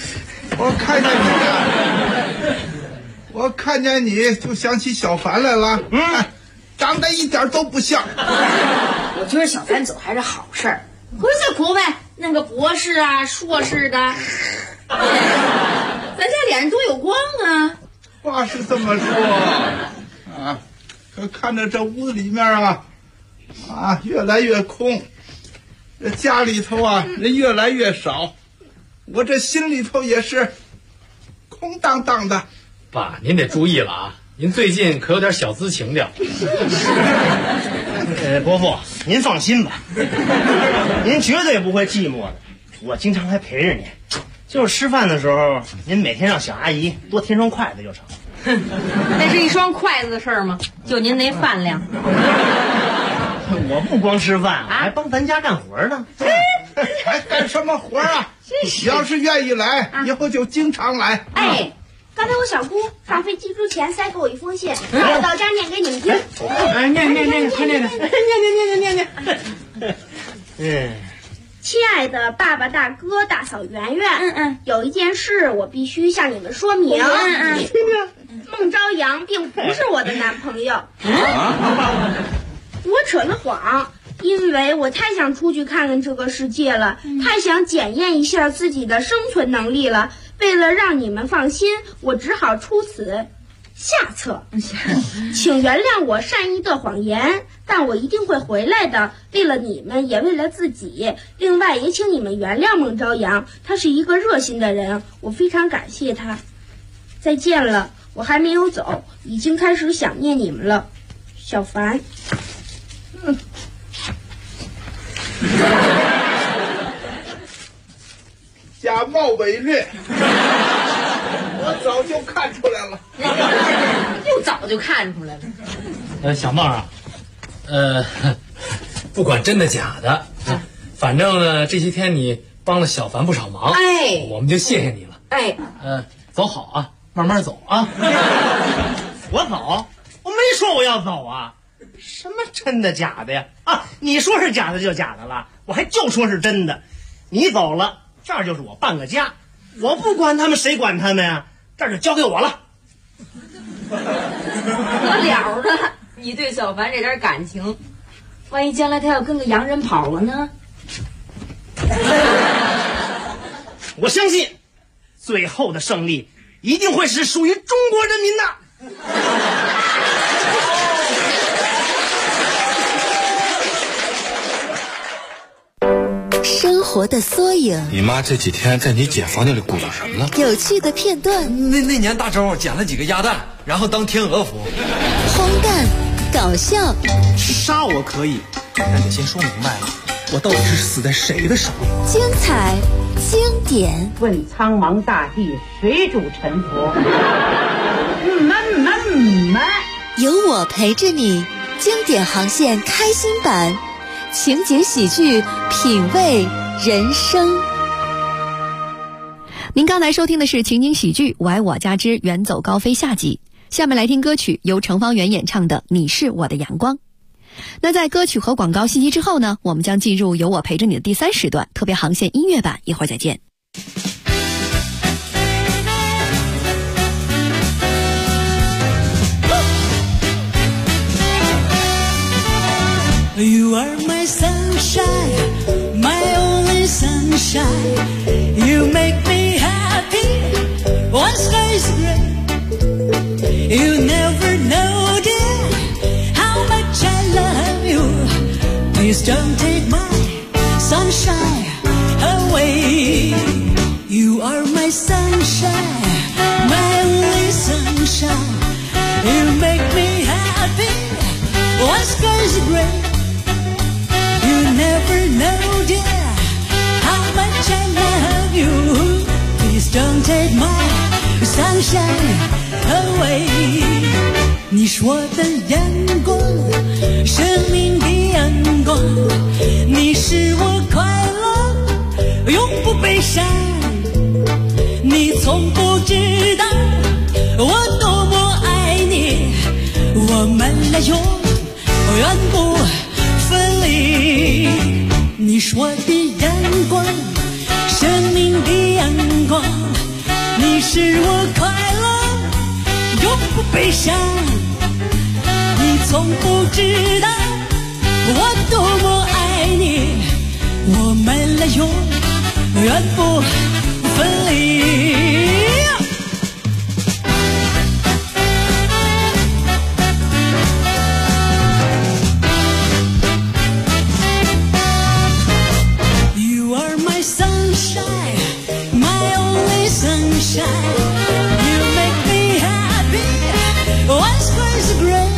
Speaker 18: 我看见你就想起小凡来了。长得一点都不像。
Speaker 20: 我觉得小凡走还是好事儿。回去国外那个博士啊、硕士的，咱家脸上多有光啊！
Speaker 18: 话是这么说啊，可看着这屋子里面越来越空，这家里头人越来越少，我这心里头也是空荡荡的。
Speaker 21: 爸，您得注意了啊！您最近可有点小资情调。
Speaker 15: 伯父，您放心吧，您绝对不会寂寞的，我经常还陪着您。就是吃饭的时候，您每天让小阿姨多添双筷子就成。
Speaker 20: 那是一双筷子的事儿吗？就您那饭量。
Speaker 15: 我不光吃饭，我还帮咱家干活呢。
Speaker 18: 还干什么活啊？要是愿意来，以后就经常来。
Speaker 8: 哎，刚才我小姑上飞机之前塞给我一封信，我到家念给你们听。
Speaker 15: 念，快念。
Speaker 8: 亲爱的爸爸、大哥、大嫂圆圆，有一件事我必须向你们说明。孟朝阳并不是我的男朋友。我扯了谎，因为我太想出去看看这个世界了，太想检验一下自己的生存能力了。为了让你们放心，我只好出此下策。请原谅我善意的谎言，但我一定会回来的，为了你们，也为了自己。另外也请你们原谅孟朝阳，他是一个热心的人，我非常感谢他。再见了，我还没有走，已经开始想念你们了。小凡。
Speaker 18: 假冒伪劣，我早就看出来了。
Speaker 20: 又早就看出来了。
Speaker 21: 小孟啊，不管真的假的，反正呢这些天你帮了小凡不少忙，我们就谢谢你了。走好啊，慢慢走啊。
Speaker 15: 我走？我没说我要走啊。什么真的假的呀？你说是假的就假的了，我还就说是真的。你走了，这儿就是我半个家，我不管他们，谁管他们呀？这儿就交给我了。
Speaker 20: 得了的，你对小凡这点感情，万一将来他要跟个洋人跑了呢？
Speaker 15: 我相信最后的胜利一定会是属于中国人民的。
Speaker 2: 生活的缩影，
Speaker 14: 你妈这几天在你姐房间里鼓捣什么呢？
Speaker 2: 有趣的片段，
Speaker 4: 那年大周捡了几个鸭蛋，然后当天鹅服。
Speaker 2: 荒诞，搞笑。
Speaker 22: 杀我可以，但得先说明白了，我到底是死在谁的手里？
Speaker 2: 精彩，经典。
Speaker 17: 问苍茫大地，谁主沉浮？
Speaker 2: 有我陪着你，经典航线开心版，情景喜剧，品味人生。
Speaker 6: 您刚才收听的是情景喜剧《我爱我家之远走高飞》下集。下面来听歌曲，由程方圆演唱的《你是我的阳光》。那在歌曲和广告信息之后呢，我们将进入有我陪着你的第3时段特别航线音乐版，一会儿再见。
Speaker 1: You are my sunshine, my only sunshine. You make me happy when skies gray. You never know, dear, how much I love you. Please don't take my sunshine away. You are my sunshine, my only sunshine. You make me happy when skies gray.You never know, dear, how much I love you. Please don't take my sunshine away. 你是我的阳光，生命的阳光。你使我快乐，永不悲伤。你从不知道我多么爱你，我们俩永远不分离。你是我的阳光，生命的阳光。你使我快乐，永不悲伤。你从不知道我多么爱你，我们俩永远不分离。You make me happy when skies are gray.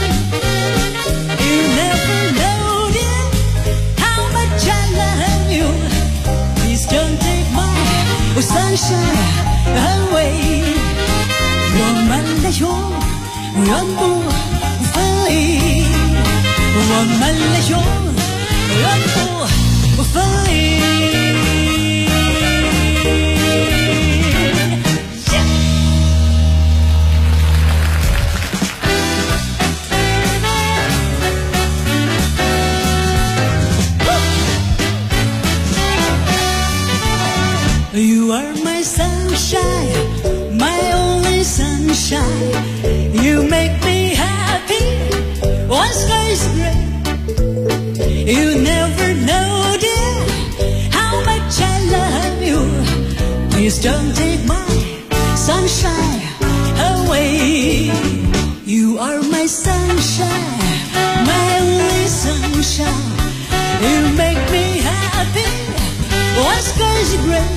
Speaker 1: You never know, dear, how much I love you. Please don't take my sunshine away. 我们俩永远不分离，我们俩永远不分离。You are my sunshine, my only sunshine. You make me happy when skies gray. You never know, dear, how much I love you. Please don't take my sunshine away. You are my sunshine, my only sunshine. You make me happy when skies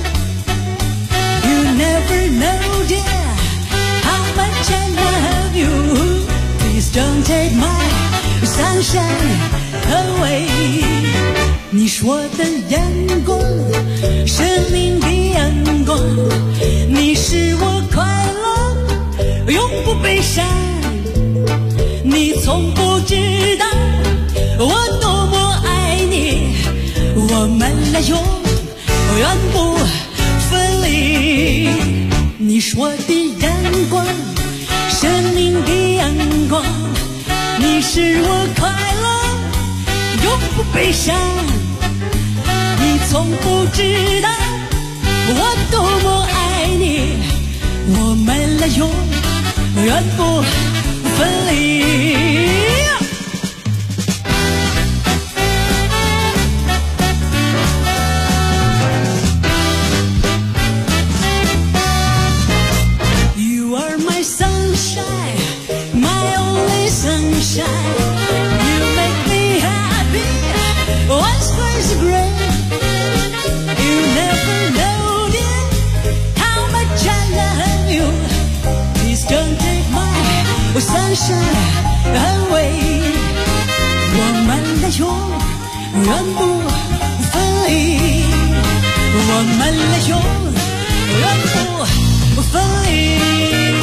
Speaker 1: gray.You never know, dear, how much I love you. Please don't take my sunshine away. 你是我的阳光，生命的阳光。你使我快乐，永不悲伤。你从不知道我多么爱你，我们俩永远不分离。你是我的阳光，生命的阳光。你使我快乐，永不悲伤。你从不知道我多么爱你，我们俩永远不分离。 永远不分离，我们俩永远不分离。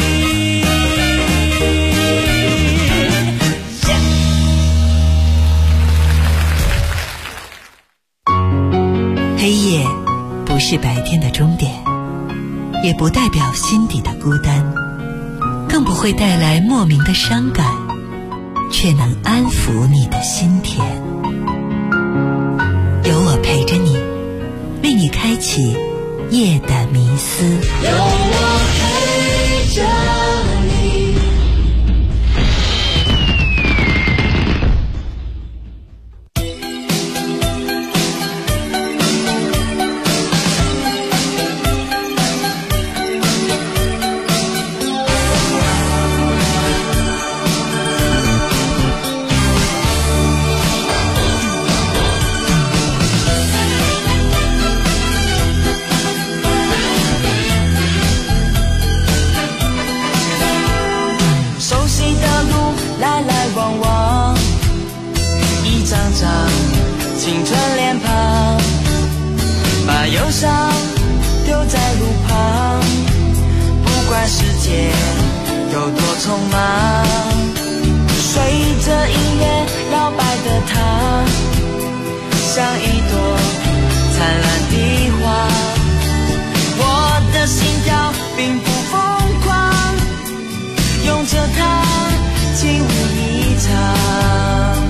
Speaker 9: 黑夜不是白天的终点，也不代表心底的孤单，更不会带来莫名的伤感，却能安抚你的心田。有我陪着你，为你开启夜的迷思。
Speaker 11: 有我陪着你。
Speaker 1: 青春脸庞，把忧伤丢在路旁，不管世界有多匆忙，随着音乐摇摆的她，像一朵灿烂的花。我的心跳并不疯狂，拥着她轻舞一场。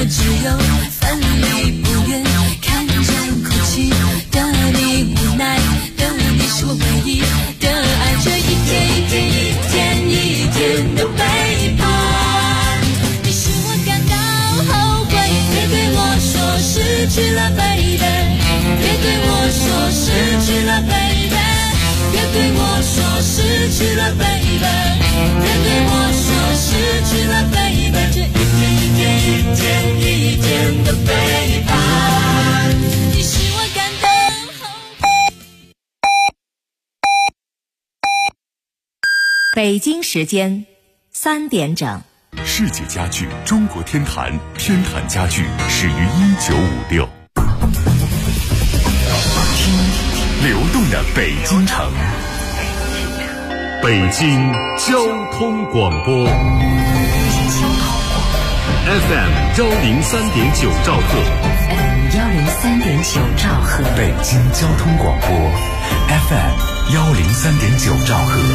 Speaker 1: 只有分离不愿，看着哭泣的你，无奈的你是我唯一的爱，这一天一天一天一天的背叛，你使我感到后悔，别对我说失去了 baby， 别对我说失去了 baby， 别对我说失去了 baby， 别对我说失去了 baby， 这一天一天一天一天的背叛，你使我感到后悔。
Speaker 2: 北京时间3点整。
Speaker 3: 世界家具中国天坛，天坛家具始于1956。听流动的北京城，北京交通广播 FM 103.9兆赫，103.9兆赫，北京交通广播 FM 103.9兆赫。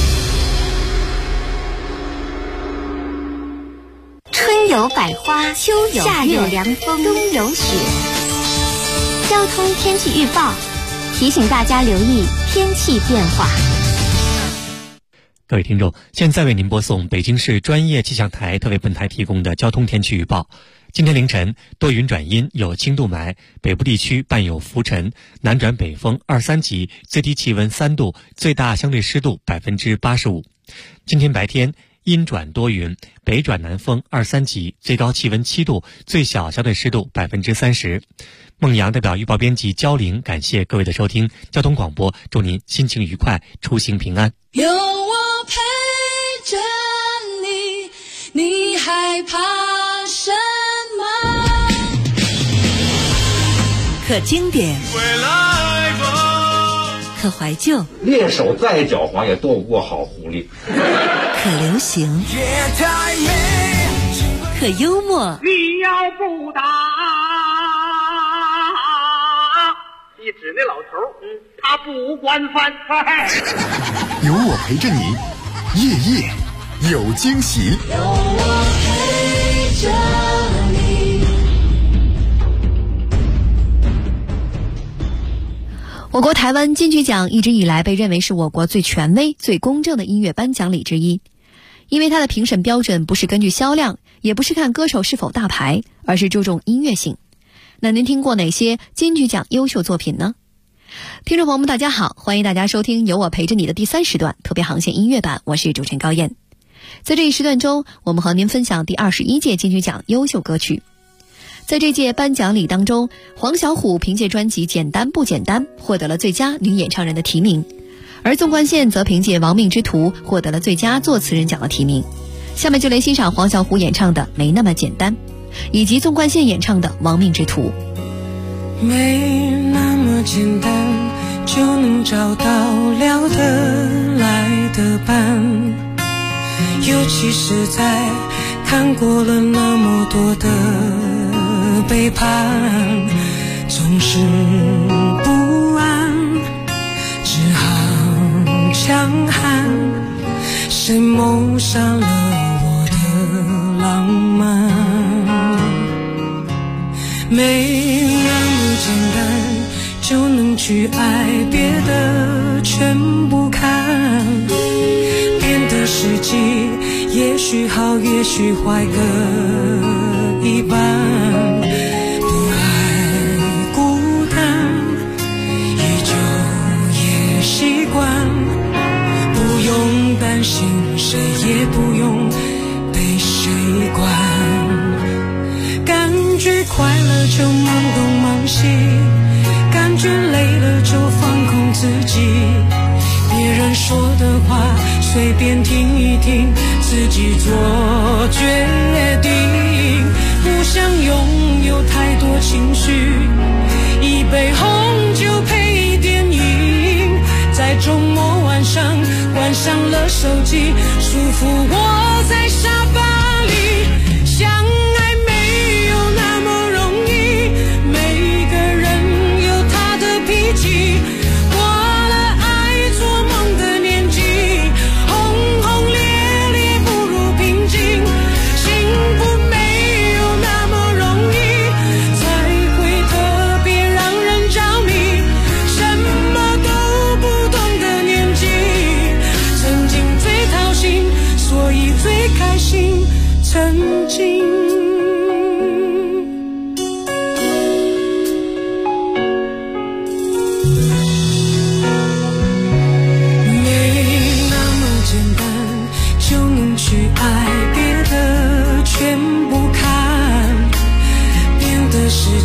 Speaker 2: 春有百花，秋有夏有凉风，冬有雪。交通天气预报提醒大家留意天气变化。
Speaker 5: 各位听众，现在为您播送北京市专业气象台特为本台提供的交通天气预报。今天凌晨多云转阴，有轻度霾，北部地区伴有浮尘，南转北风2、3级，最低气温3度，最大相对湿度85%。今天白天阴转多云，北转南风2、3级，最高气温7度，最小相对湿度30%。孟阳代表预报编辑焦玲，感谢各位的收听。交通广播，祝您心情愉快，出行平安。
Speaker 1: 有我陪着你，你害怕什么？
Speaker 9: 可经典，可怀旧，
Speaker 12: 猎手再狡猾也斗不过好狐狸。
Speaker 9: 可流行，可幽默。
Speaker 13: 你要不打，你指那老头，他不惯犯。
Speaker 3: 有我陪着你，夜夜有惊喜。
Speaker 1: 有我陪着你。
Speaker 6: 我国台湾金曲奖一直以来被认为是我国最权威、最公正的音乐颁奖礼之一，因为它的评审标准不是根据销量，也不是看歌手是否大牌，而是注重音乐性。那您听过哪些金曲奖优秀作品呢？听众朋友们大家好，欢迎大家收听有我陪着你的第3时段特别航线音乐版，我是主持人高燕。在这一时段中，我们和您分享第21届金曲奖优秀歌曲。在这届颁奖礼当中，黄小琥凭借专辑《简单不简单》获得了最佳女演唱人的提名，而纵贯线则凭借《亡命之徒》获得了最佳作词人奖的提名。下面就来欣赏黄小琥演唱的《没那么简单》，以及纵贯线演唱的《亡命之徒》。
Speaker 1: 没那么简单就能找到聊得来的伴，尤其是在看过了那么多的背叛，总是不安，只好强悍，谁谋杀了我的浪漫？没那么简单就能去爱，别的全不看，变得实际也许好也许坏各一半，不爱孤单依旧也习惯，不用担心谁也不用被谁管，感觉快乐就忙东忙西，感觉累了就放空自己，别人说的话随便听一听，自己做决定，不想拥有太多情绪，一杯红酒配电影，在周末晚上关上了手机，舒服窝在沙发里，相爱没有那么容易，每个人有他的脾气，过了爱做梦的年纪，轰轰烈烈不如平静，幸福没有那么容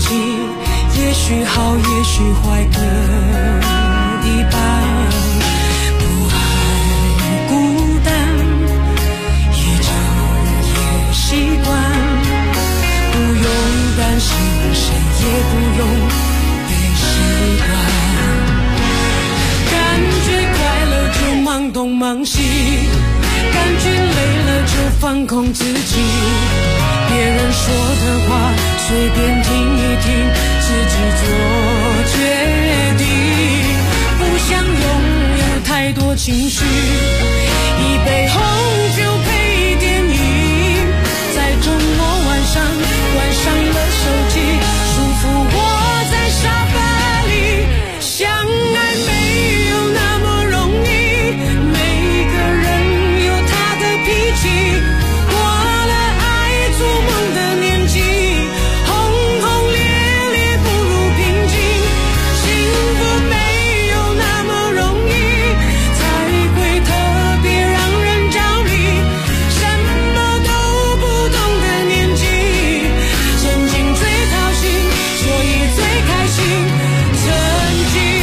Speaker 1: 己，也许好也许坏各一半，不爱孤单，也就也习惯，不用担心，谁也不用被习惯。感觉快乐就忙东忙西，感觉累了就放空自己，别人说的话随便听一听，自己做决定，不想拥有太多情绪，一杯红酒配电影，在周末晚上关上了手机，舒服窝在沙发里，相爱没有那么容易，每个人有他的脾气，过了爱做梦的年纪，轰轰烈烈不如平静，幸福没有那么容易，才会特别让人着迷，什么都不懂的年纪，曾经最掏心，所以最开心，曾经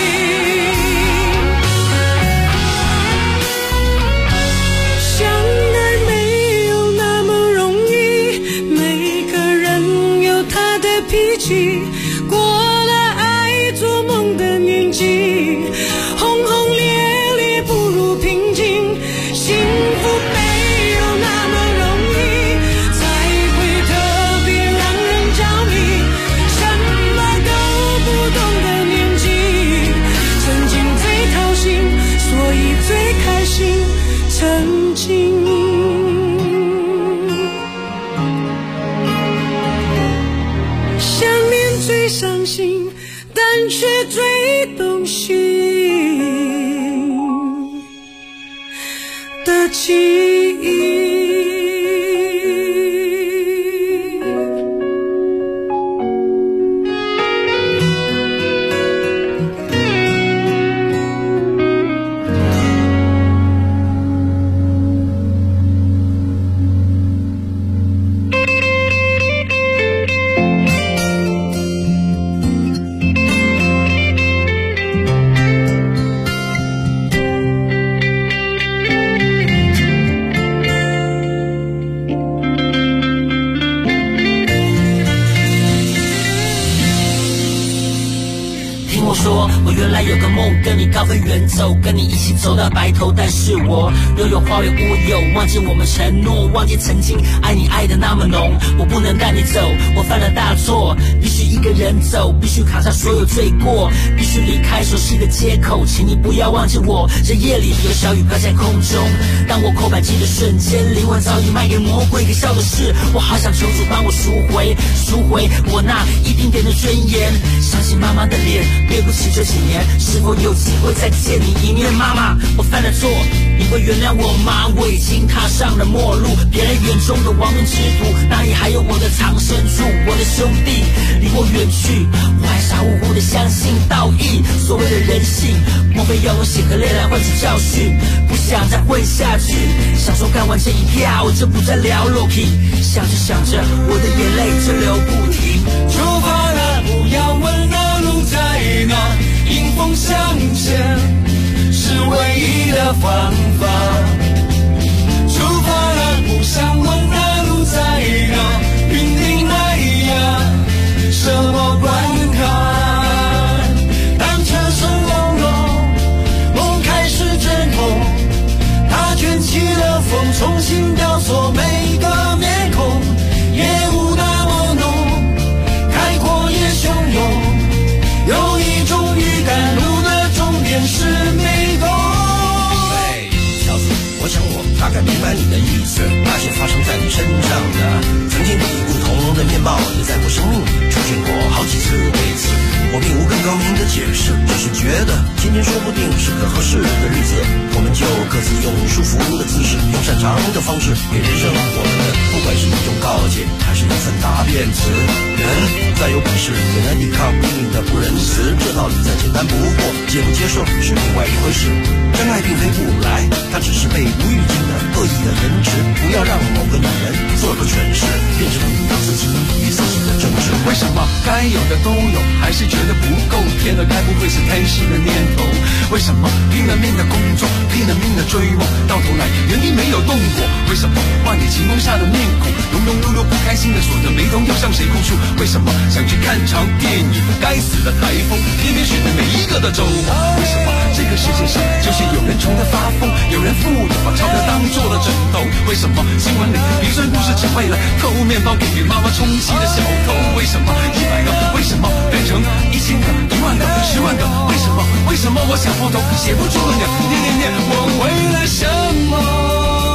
Speaker 1: 相爱没有那么容易，每个人有他的脾气，过了爱做梦的年纪，轰轰烈烈不如平静，幸福没有那么容易，才会特别让人着迷，什么都不懂的年纪，曾经最掏心，所以最开心，曾经想念最伤心，但却最动心的记忆。
Speaker 7: 我原来有个梦，跟你高飞远走，跟你一起走到白头，但是我拥有花月无忧，忘记我们承诺，忘记曾经爱你爱的那么浓，我不能带你走，我犯了大错，必须一个人走，必须扛下所有罪过，必须离开熟悉的街口，请你不要忘记我，这夜里有小雨飘在空中，当我扣扳机的瞬间，灵魂早已卖给魔鬼，可笑的是我好想求主帮我赎回我那一丁点的尊严，相信妈妈的脸，对不起这几年是否有机会再见你一面，妈妈我犯了错，你会原谅我吗？我已经踏上了末路，别人眼中的亡命之徒，哪里还有我的藏身处？我的兄弟离我远去，我还傻乎乎的相信道义，所谓的人性，莫非要用血和泪来换取教训？不想再混下去，想说干完这一票就不再聊 Loki， 想着想着我的眼泪就流不停，
Speaker 1: 出发了不要问那路在哪，迎风向前是唯一的方法，出发了不想问那路在哪，云顶那呀什么关卡，当车声隆隆，梦开始阵痛，它卷起了风，重新雕塑每个面孔，夜雾那么浓，开阔也汹涌，有一种预感，路的终点是迷宫。
Speaker 10: 喂，小子，我想我大概明白你的意思，那些发生在你身上的曾经不同的面貌，也在我生命出现过好几次类似，我并无更高明的解释，只是觉得今天说不定是个合适的日子，我们就各自用舒服的姿势，用擅长的方式给人生我们的，不管是一种告诫还是一份答辩词，人再有本事也难抵抗命运的不仁慈，这道理再简单不过，接不接受是另外一回事，真爱并非不来，它只是被无预警的恶意的人质，不要让某个女人做个诠释，变成你自己与自己的政治
Speaker 16: 为什么该有的都有，还是觉得不够？偏了该不会是贪心的念头？为什么拼了命的工作，拼了命的追梦，到头来原地没有动过？为什么万里晴空下的面孔，庸庸碌碌不开心的锁着眉头，又向谁哭诉？为什么想去看场电影，该死的台风偏偏选在每一个的周末？为什么这个世界上就是有人穷得发疯，有人富有把钞票当做了枕头？为什么新闻里鼻酸故事只为了偷面包给妈妈充饥的小偷？为什么100个为什么变成1000个、1万个、10万个？为什么我想破头写不出个念，我为了什么？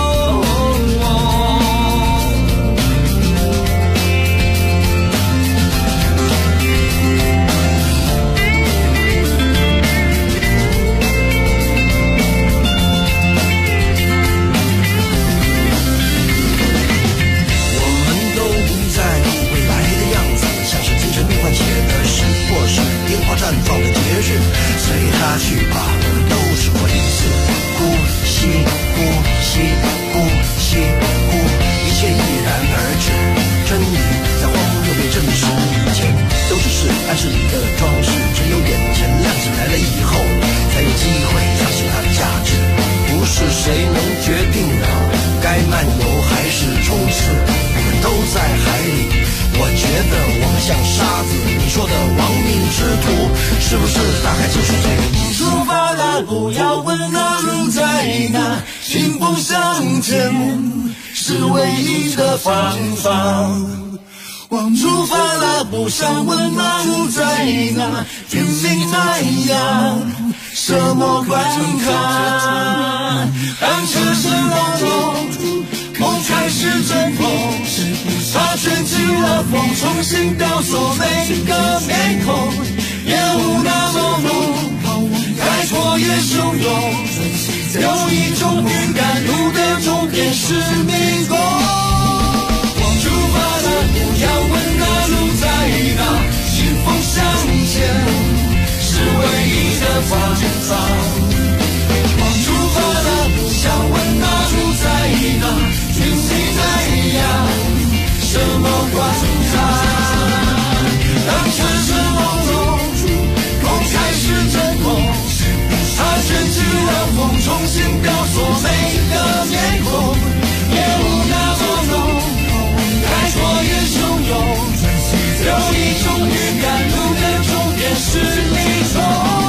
Speaker 16: 绽放的节日，随它去吧，都是回事。呼吸，呼吸，呼吸，呼，一切毅然而止。真理在荒谬被证实以前，都只是暗示里的装饰。只有眼前亮起来了以后，才有机会相信它的价值。不是谁能决定的，该漫游还是冲刺，我们都在海里。我觉得我们像沙子，你说的亡命之徒，是不是大概就是这个意思？出发了，不要问那路在哪，迎风向前是唯一的方法。出发了，不想问那路在哪，拼命那样什么关卡？当车声隆隆，梦开始阵痛，它卷起了风，重新雕塑每个面孔，烟雾那么浓，开拓也汹涌，有一种预感，路的终点是迷宫。出发了，不要问那路在哪，迎风向前是唯一的方法。出发了，不想问那路在哪，天气那样什么关卡？当城市朦胧，梦开始阵痛，它卷起了风，重新雕塑每个面孔，烟雾那么浓，开拓也汹涌，有一种预感，路的终点是迷宫。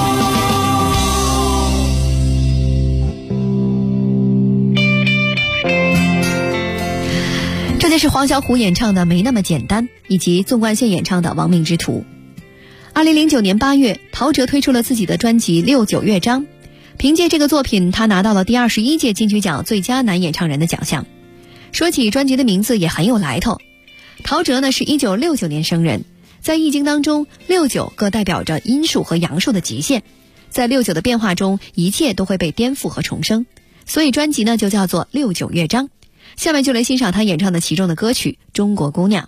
Speaker 6: 这就是黄小琥演唱的《没那么简单》，以及纵贯线演唱的《亡命之徒》。2009年8月，陶喆推出了自己的专辑《69乐章》，凭借这个作品，他拿到了第21届金曲奖最佳男演唱人的奖项。说起专辑的名字也很有来头，陶喆呢是1969年生人，在易经当中，69各代表着阴数和阳数的极限，在69的变化中，一切都会被颠覆和重生，所以专辑呢就叫做69乐章。下面就来欣赏他演唱的其中的歌曲《中国姑娘》。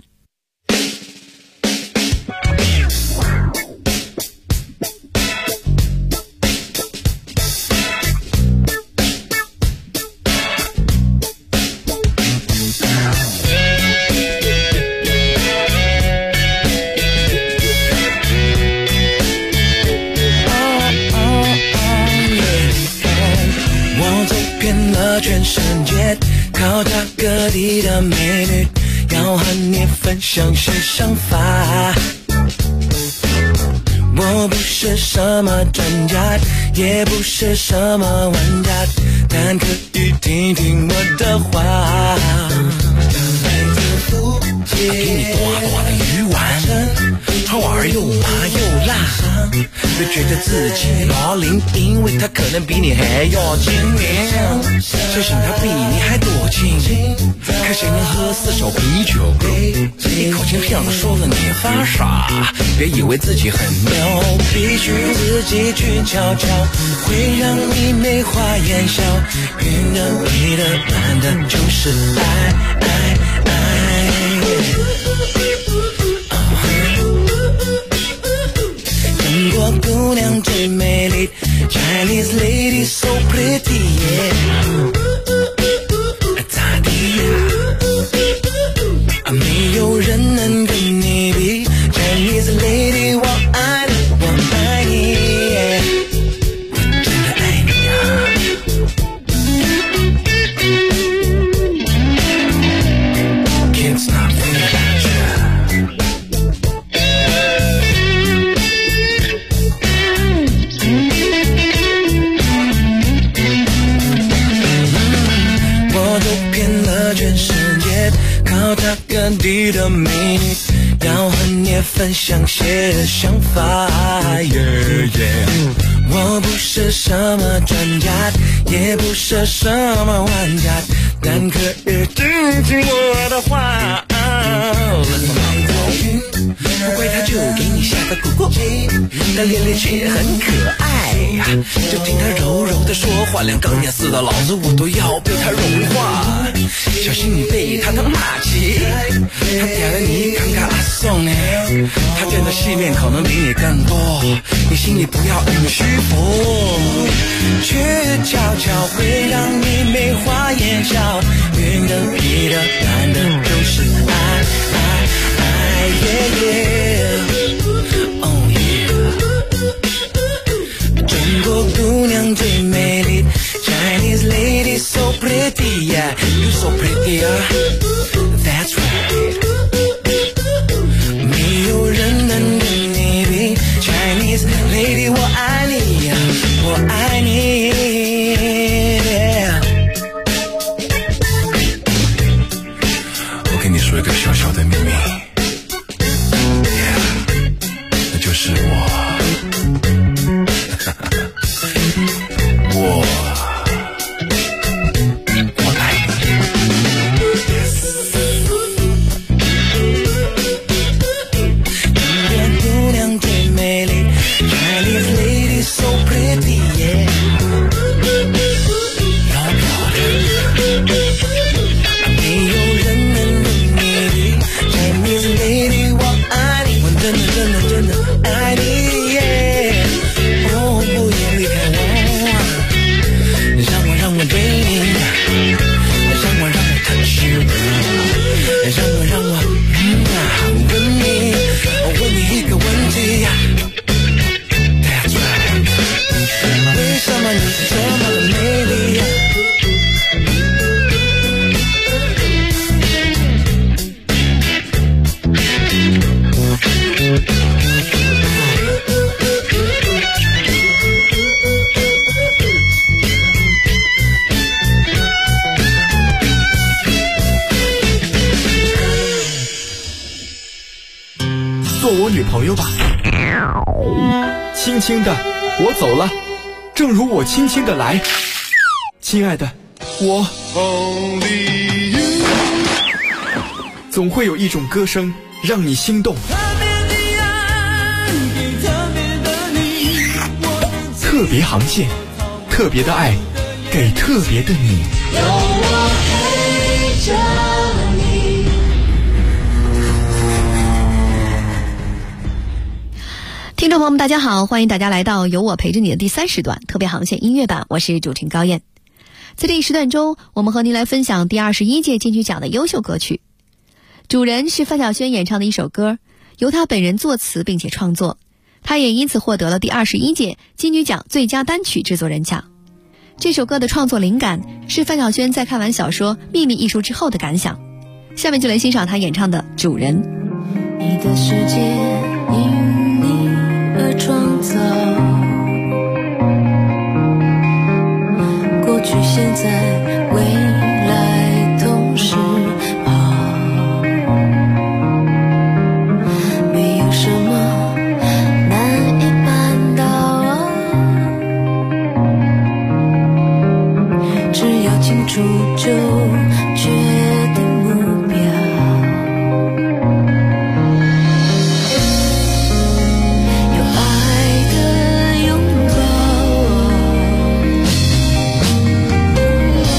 Speaker 11: 我走遍了全世界，考察各地的美女，要和你分享些想法。我不是什么专家，也不是什么玩家，但可以听听我的话。给你多多的鱼丸，它玩又麻又辣，别觉得自己老龄，因为它可能比你还要精明。相信它比你还多情，看谁能喝4手啤酒，一口轻飘的说了你发傻，别以为自己很牛，必须自己去瞧瞧，会让你眉花眼笑，晕的迷的乱的就是爱。中国姑娘最美丽 Chinese lady so pretty yeah 咋地呀没有人能跟你比几的秘密，要和你分享些想法。我不是什么专家，也不是什么玩家，但可以听听我的话。不怪他就给你下个鼓鼓，但脸脸却很可爱，就听他柔柔的说话，两钢牙似的，老子我都要被他融化。小心你被他的骂起，他点了你看看阿宋呢，他见的世面可能比你更多，你心里不要那么虚浮，却悄悄会让你眉花眼笑，晕的、皮的、蓝的都是爱。Oh yeah， 中国姑娘最美丽 ，Chinese lady so pretty yeah， you so pretty that's right， 没有人能跟你比 ，Chinese lady 我爱你呀，我爱你。我跟你说一个小小的秘密。就是我爱你。中国姑娘最美丽 ，Chinese lady so pretty yeah， 老漂亮，没有人能跟你比 ，Chinese lady 我爱你，我真的爱你耶！哦，不要离开我，让我对你，让我 touch you， 让我吻你，我问你一个问题呀 ，That's right， 为什么你这么的美丽呀？
Speaker 8: 做我女朋友吧，轻轻的我走了，正如我轻轻的来，亲爱的，我总会有一种歌声让你心动，特别航线，特别的爱，给特别的你。有我陪着你。
Speaker 6: 听众朋友们大家好，欢迎大家来到有我陪着你的第3时段特别航线音乐版，我是主持人高燕。在这一时段中，我们和您来分享第21届金曲奖的优秀歌曲。主人是范晓萱演唱的一首歌，由她本人作词并且创作，她也因此获得了第21届金曲奖最佳单曲制作人奖。这首歌的创作灵感是范晓萱在看完小说《秘密》一书之后的感想。下面就来欣赏她演唱的《主人》。
Speaker 1: 你的世界因你而创造，过去现在未来同时跑，没有什么难以办到，只要清楚就决定目标。有爱的拥抱，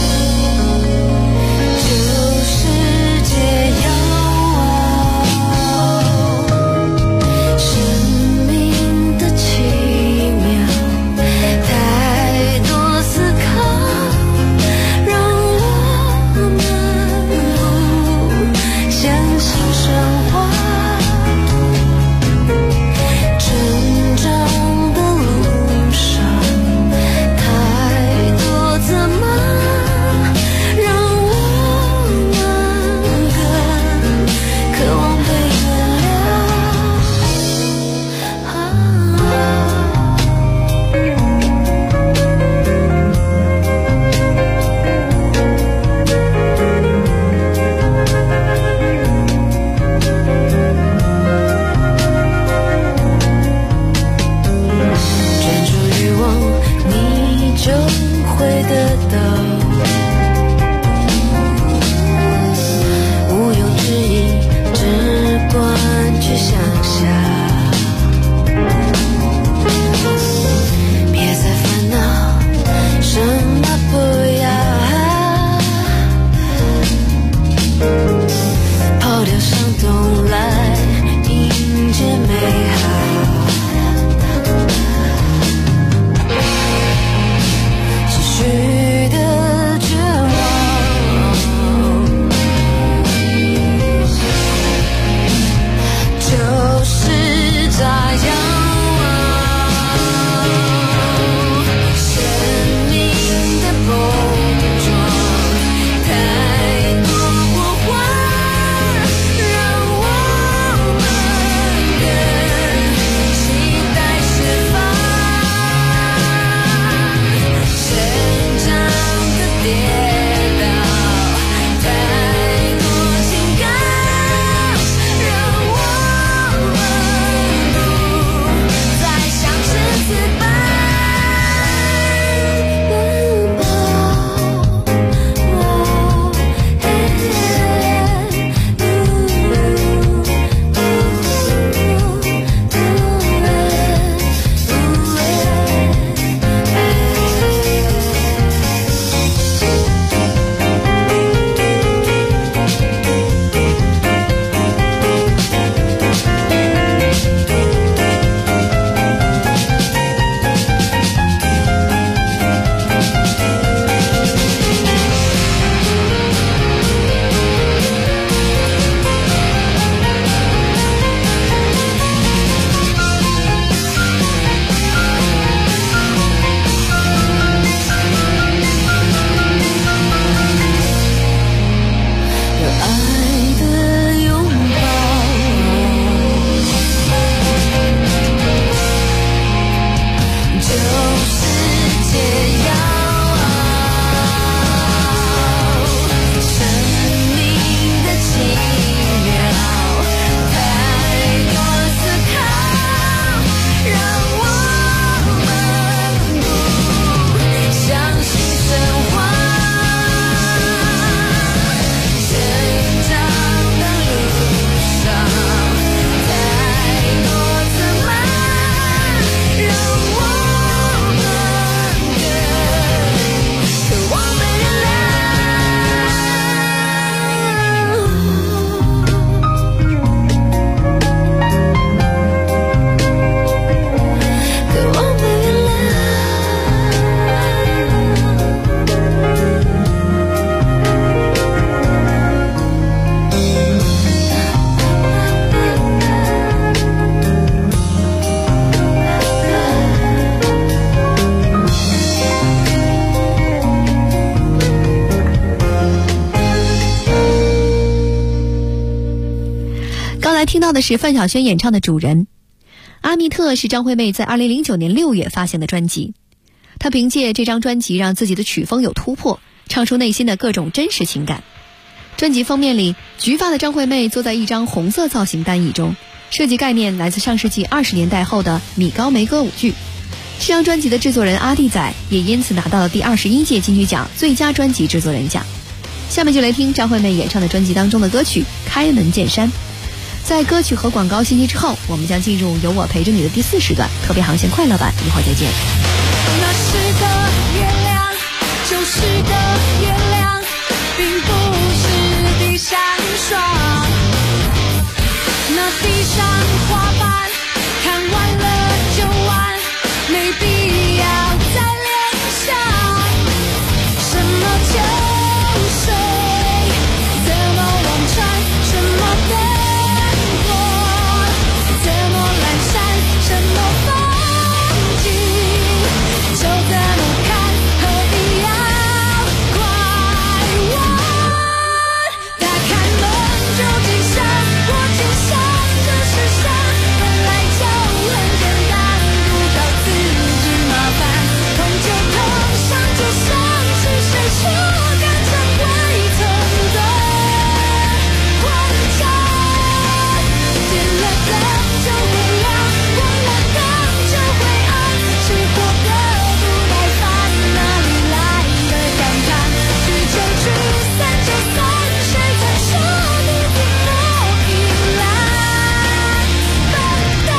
Speaker 6: 听到的是范晓萱演唱的《主人》。阿密特是张惠妹在2009年6月发行的专辑，她凭借这张专辑让自己的曲风有突破，唱出内心的各种真实情感。专辑封面里，橘发的张惠妹坐在一张红色造型单椅中，设计概念来自上世纪20年代后的米高梅歌舞剧。这张专辑的制作人阿弟仔也因此拿到了第21届金曲奖最佳专辑制作人奖。下面就来听张惠妹演唱的专辑当中的歌曲《开门见山》。在歌曲和广告信息之后，我们将进入有我陪着你的第4时段特别航线快乐版，一会儿再见。
Speaker 1: 那是个月亮，就是个月亮，并不是地上霜。那地上花瓣看完了就完，没必要再联想。什么秋水，怎么望穿，什么灯火，怎么阑珊，什么风景，就怎么看，何必要拐弯？打开门就进山，我进山就是山，本来就很简单，不找自己麻烦，痛就痛，伤就伤，是谁说感情会疼的慌张？点了灯就会亮，关了灯就会暗，是活得不耐烦，哪里来的感叹？聚就聚，散就散，谁才说你寂寞依赖？笨蛋！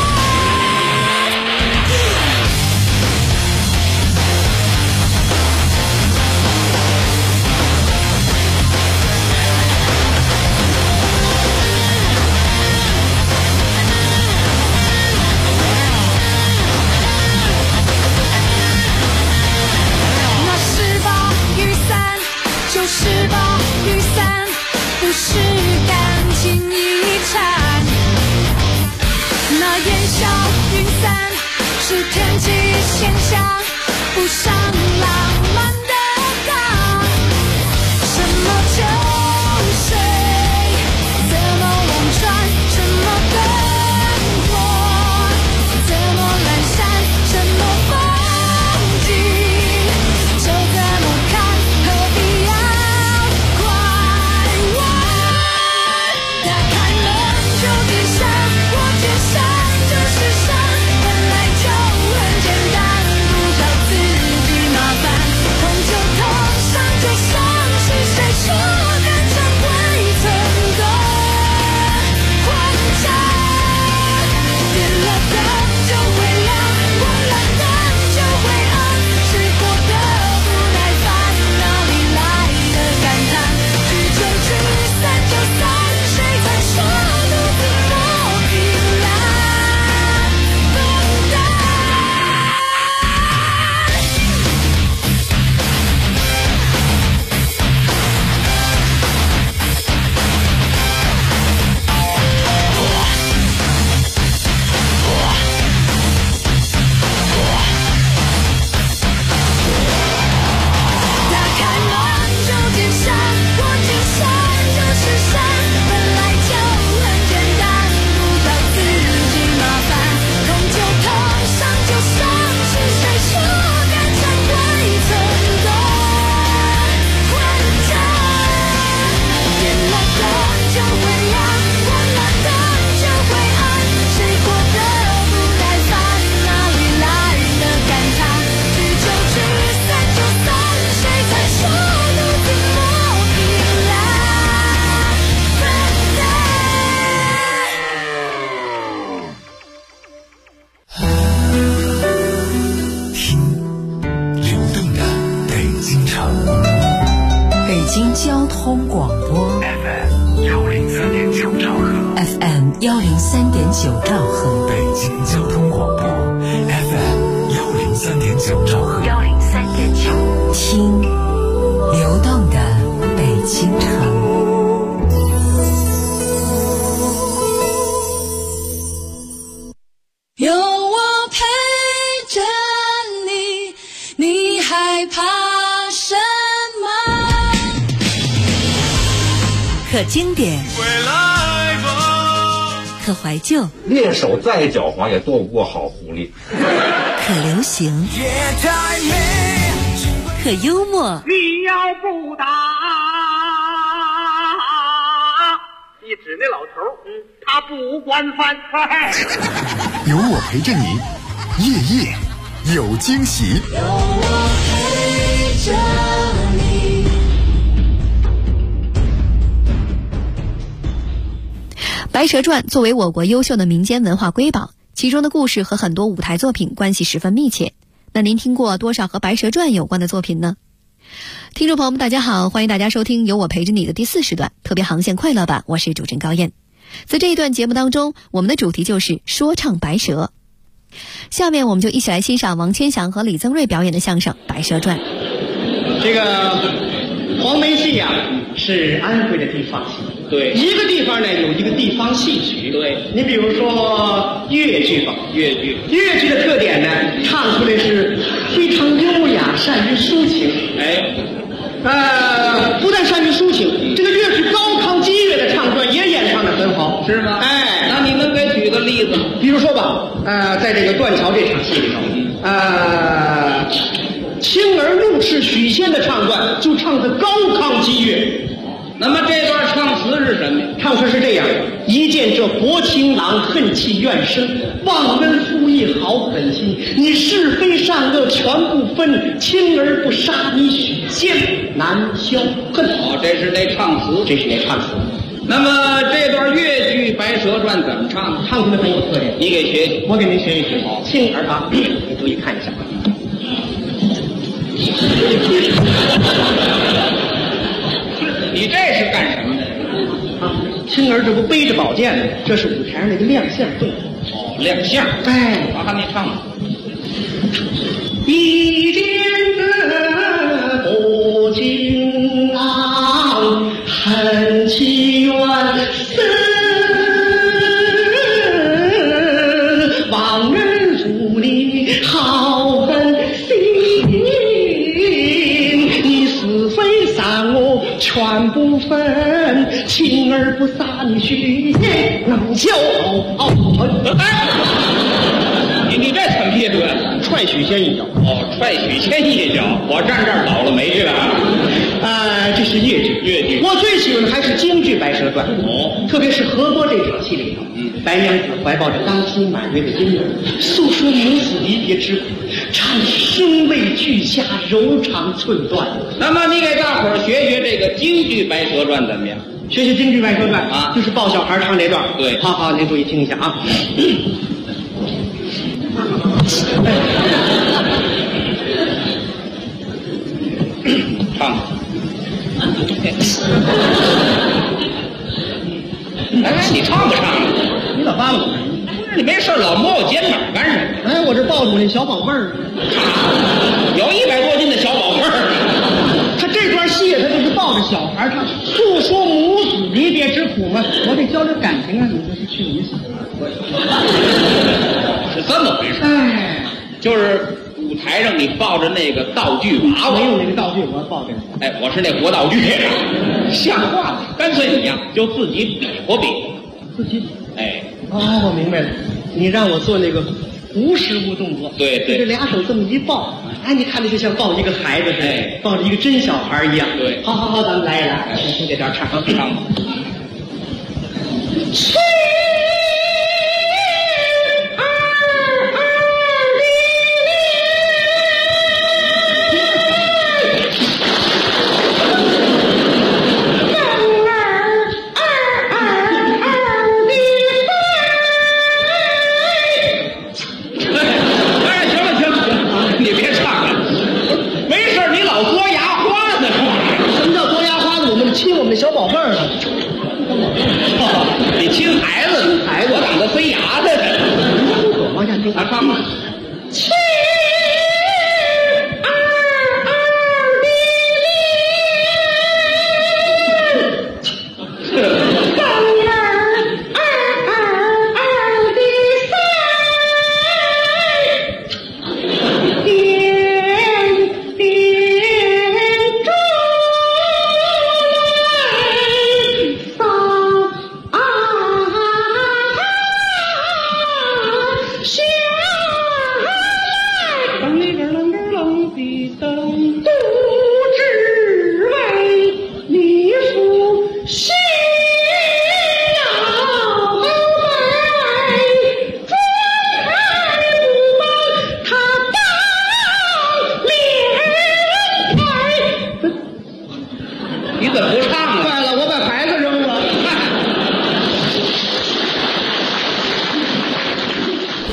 Speaker 1: 那是把雨伞，就是把雨伞，不是感情遗产。那烟消云散是天气现象，不上浪漫的港。什么秋水，怎么望穿，什么灯火，怎么阑珊，什么风景，就怎么看，何必要拐弯？打开门就进山，我进山就是山，本来就很简单，不找自己麻烦，痛就痛，伤就伤，是谁说感情会疼的慌张？点了灯就会亮，关了灯就会暗，是活得不耐烦，哪里来的感叹？聚就聚，散就散，谁才说独自莫依赖？笨蛋！打开门就进山，我进山就是山，本来就很简单，不找自己麻烦，痛就痛，伤就伤，是谁说感情会疼的慌张？点了灯就会亮，关了灯就会暗，谁活得不耐烦，哪里来的感叹？聚就聚，散就散，谁才说独自莫依赖？笨蛋！
Speaker 3: 听流动的北京城
Speaker 9: 北京交通广播
Speaker 3: FM103.9兆赫，
Speaker 9: FM103.9兆赫，
Speaker 3: 北京交通广播 FM103.9兆赫
Speaker 6: 103.9，
Speaker 9: 听流动的北京城。
Speaker 1: 有我陪着你，你害怕什么？
Speaker 9: 可经典，
Speaker 1: 回来吧，
Speaker 9: 可怀旧，
Speaker 12: 猎手再狡猾也躲不过好狐狸。
Speaker 9: 可流行，可幽默。
Speaker 13: 你要不打，你指那老头，他不管饭。
Speaker 8: 有我陪着你，夜夜有惊喜。
Speaker 1: 有我陪着你。
Speaker 6: 《白蛇传》作为我国优秀的民间文化瑰宝，其中的故事和很多舞台作品关系十分密切。那您听过多少和《白蛇传》有关的作品呢？听众朋友们，大家好，欢迎大家收听由我陪着你的第4时段特别航线快乐版，我是主持人高燕。在这一段节目当中，我们的主题就是说唱白蛇。下面我们就一起来欣赏王千祥和李增瑞表演的相声《白蛇传》。
Speaker 15: 这个黄梅戏呀，是安徽的地方戏。对，一个地方呢有一个地方戏曲。对，你比如说粤剧吧，粤剧的特点呢，唱出来是非常优雅，善于抒情。不但善于抒情，这个越是高亢激越的唱段也演唱得很好，是吗？那你能给举个例子？比如说吧，在这个断桥这场戏里头，青儿怒斥许仙的唱段就唱得高亢激越。那么这段唱词是什么？唱词是这样：一见这薄情郎，恨气怨生，忘恩负义好狠心，你是非善恶全不分，青儿不杀你许仙难消恨。这是那唱词，这是那唱词。那么这段粤剧《白蛇传》怎么唱？唱出来很有特点，你给学学，我给您学一学。好，青儿啊，你注意看一下。你这是干什么的？青儿这不背着宝剑呢，这是舞台上那个亮相动作。亮相。我看你唱吧。一见这薄情郎，恨气怨生，忘恩负义好狠心，你是非善恶全不分，青儿不杀你许仙能消恨。你这怎么意思？踹许仙一脚。踹许仙一脚，我站这儿倒了霉去了。这是粤剧。我最喜欢的还是京剧《白蛇传》。特别是河波这场戏里头，白娘子怀抱着刚出满月的婴儿，诉说母子离别之苦，唱得声泪俱下，柔肠寸断。那么你给大伙儿学学这个京剧《白蛇传》怎么样？学学京剧《白蛇传》啊，就是抱小孩唱这段。对，好，您注意听一下啊。唱。你唱不唱？你咋扒拉我？你没事老摸我肩膀干什么？我这抱着我那小宝贝儿，有100多斤的小宝贝儿。他这段戏他就是抱着小孩唱，诉说母子离别之苦嘛。我得交流感情啊，你这是去你死。是这么回事。就是舞台上你抱着那个道具娃娃，没有那个道具，我抱着。我是那活道具，像话吗？干脆一样，就自己比划比划，自己比。我明白了，你让我做那个无实物动作。对，这俩手这么一抱，你看着就像抱一个孩子似的，抱着一个真小孩一样。对，好，咱们来一来，从这边唱吧。亲孩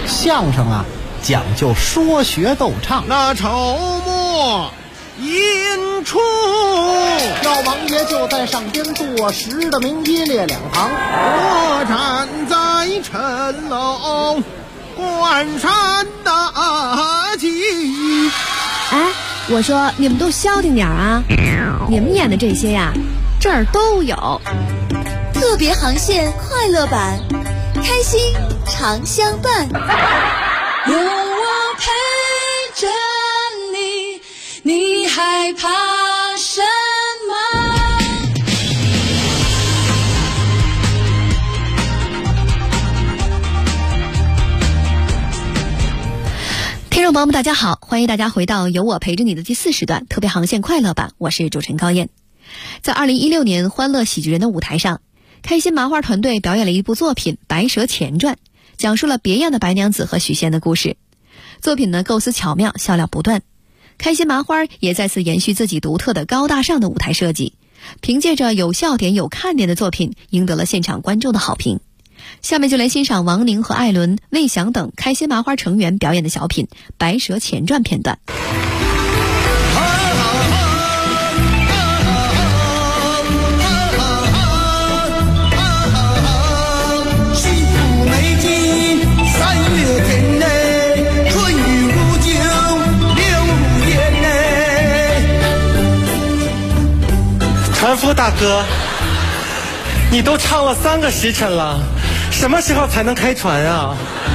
Speaker 18: 相声啊，讲究说学逗唱。
Speaker 19: 那筹末引出，
Speaker 18: 老王爷就在上边坐实的名一列两行。
Speaker 19: 我站在城楼关山大吉。
Speaker 6: 哎，我说你们都消停点啊！你们演的这些呀，这儿都有。
Speaker 2: 特别航线快乐版，开心常相伴。
Speaker 1: 有我陪着你，你害怕什么？
Speaker 6: 听众朋友们大家好，欢迎大家回到有我陪着你的第4时段特别航线快乐版，我是主持人高燕。在2016年欢乐喜剧人的舞台上，开心麻花团队表演了一部作品《白蛇前传》，讲述了别样的白娘子和许仙的故事。作品呢构思巧妙，笑料不断。开心麻花也再次延续自己独特的高大上的舞台设计，凭借着有笑点有看点的作品赢得了现场观众的好评。下面就来欣赏王宁和艾伦、魏翔等开心麻花成员表演的小品《白蛇前传》片段。
Speaker 23: 船夫大哥，你都唱了3个时辰了，什么时候才能开船啊？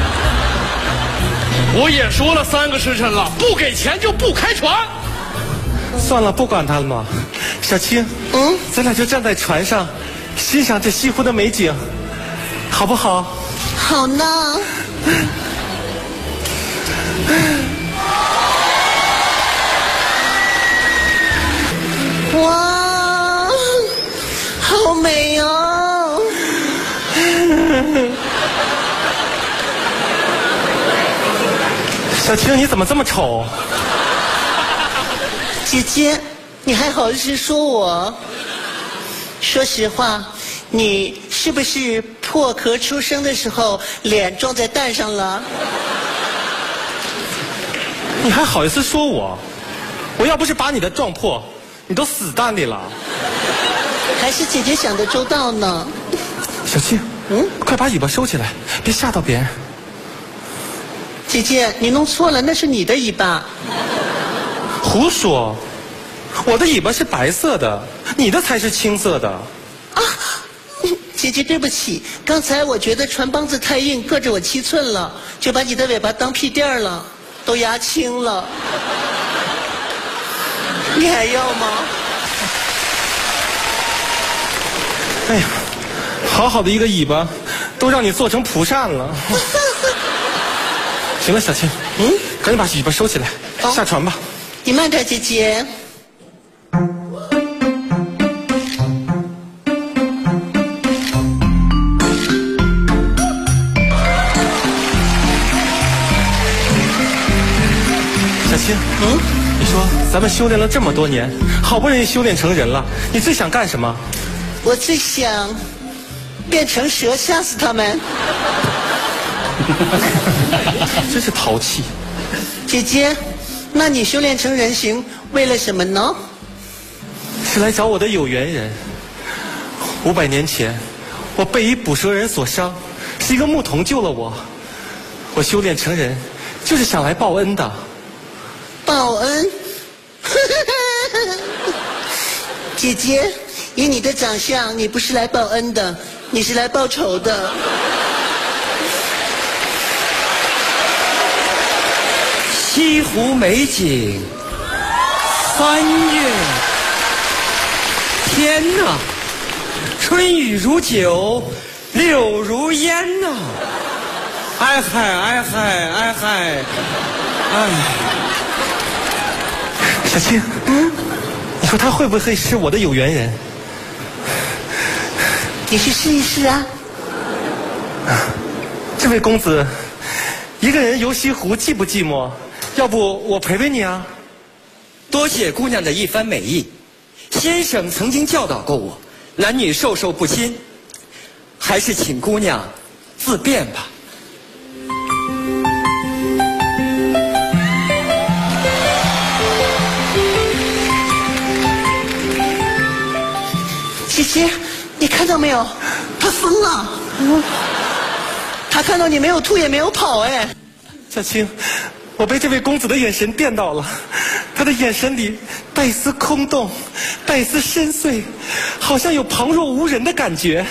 Speaker 24: 我也说了3个时辰了，不给钱就不开船。
Speaker 23: 算了，不管他了嘛。小青，咱俩就站在船上，欣赏这西湖的美景，好不好？
Speaker 2: 好呢。哇，好美哦！
Speaker 23: 小青，你怎么这么丑？
Speaker 2: 姐姐，你还好意思说我？说实话，你是不是破壳出生的时候脸撞在蛋上了？
Speaker 23: 你还好意思说我？我要不是把你的撞破，你都死蛋里了。
Speaker 2: 还是姐姐想得周到呢。
Speaker 23: 小青，快把尾巴收起来，别吓到别人。
Speaker 2: 姐姐，你弄错了，那是你的尾巴。
Speaker 23: 胡说，我的尾巴是白色的，你的才是青色的。
Speaker 2: 啊，姐姐对不起，刚才我觉得船帮子太硬，硌着我7寸了，就把你的尾巴当屁垫了，都压青了。你还要吗？
Speaker 23: 哎呀，好好的一个尾巴，都让你做成蒲扇了。行了，小青，赶紧把尾巴收起来，下船吧。
Speaker 2: 你慢点，姐姐。
Speaker 23: 小青，你说咱们修炼了这么多年，好不容易修炼成人了，你最想干什么？
Speaker 2: 我最想变成蛇，吓死他们。
Speaker 23: 真是淘气。
Speaker 2: 姐姐，那你修炼成人形为了什么呢？
Speaker 23: 是来找我的有缘人。500年前，我被一捕蛇人所伤，是一个牧童救了我。我修炼成人，就是想来报恩的。
Speaker 2: 报恩？姐姐，以你的长相，你不是来报恩的，你是来报仇的。
Speaker 25: 西湖美景，3月，天哪，春雨如酒，柳如烟呐！哎嗨哎嗨哎嗨，哎！
Speaker 23: 小青，你说他会不会是我的有缘人？
Speaker 2: 你去试一试啊！
Speaker 23: 这位公子，一个人游西湖寂不寂寞？要不我陪陪你啊？
Speaker 25: 多谢姑娘的一番美意，先生曾经教导过我，男女授受不亲，还是请姑娘自便吧。
Speaker 2: 姐，你看到没有？他疯了。他看到你没有吐也没有跑，哎。
Speaker 23: 小青，我被这位公子的眼神电到了，他的眼神里带一丝空洞，带一丝深邃，好像有旁若无人的感觉。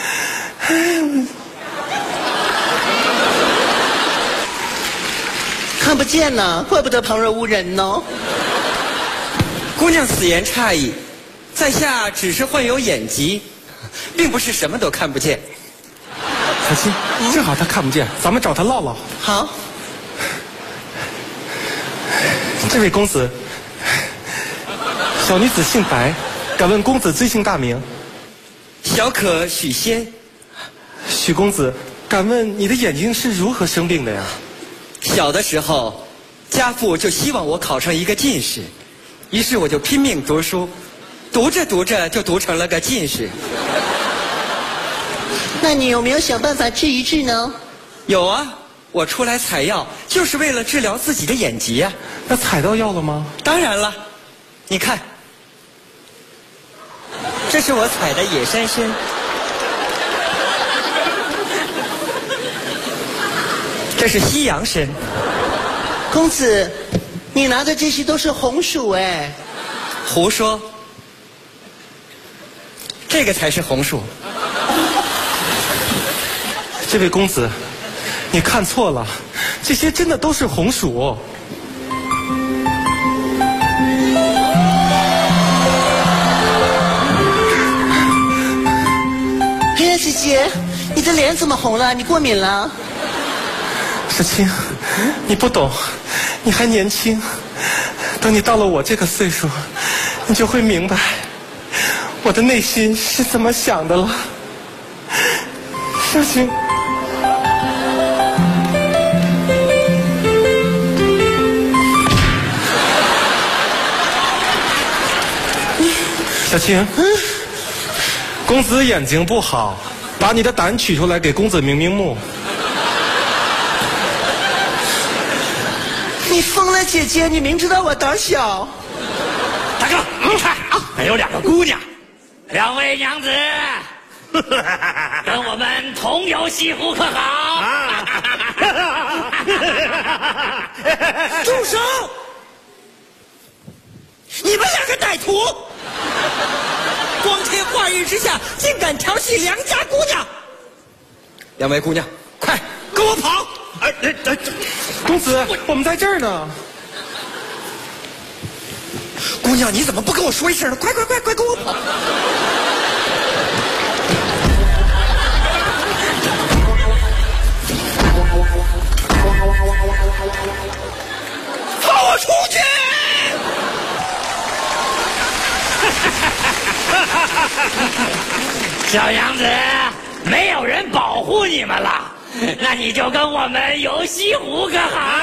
Speaker 2: 看不见呢，怪不得旁若无人呢。
Speaker 4: 姑娘此言差矣，在下只是患有眼疾，并不是什么都看不见。
Speaker 23: 小青，正好他看不见，咱们找他唠唠。
Speaker 2: 好。
Speaker 23: 这位公子，小女子姓白，敢问公子尊姓大名？
Speaker 4: 小可许仙。
Speaker 23: 许公子，敢问你的眼睛是如何生病的呀？
Speaker 4: 小的时候，家父就希望我考上一个进士，于是我就拼命读书，读着读着就读成了个进士。
Speaker 2: 那你有没有想办法治一治呢？
Speaker 4: 有啊，我出来采药就是为了治疗自己的眼疾啊。
Speaker 23: 那采到药了吗？
Speaker 4: 当然了，你看，这是我采的野山参。这是西洋参。
Speaker 2: 公子，你拿的这些都是红薯哎。
Speaker 4: 胡说，这个才是红薯。
Speaker 23: 这位公子，你看错了，这些真的都是红薯。
Speaker 2: 哎呀，姐姐，你的脸怎么红了？你过敏了？
Speaker 23: 小青，你不懂，你还年轻，等你到了我这个岁数，你就会明白我的内心是怎么想的了。小青，小青，公子眼睛不好，把你的胆取出来给公子明明目。
Speaker 2: 你疯了，姐姐！你明知道我胆小。
Speaker 14: 大哥，你看，还有两个姑娘，两位娘子，跟我们同游西湖可好？
Speaker 2: 住手！你们两个歹徒，
Speaker 4: 光天化日之下，竟敢调戏良家姑娘！两位姑娘，快跟我跑！
Speaker 23: 公子，我们在这儿呢。
Speaker 4: 姑娘，你怎么不跟我说一声呢？快跟我跑！
Speaker 14: 放我出去！小娘子，没有人保护你们了。那你就跟我们游西湖可好？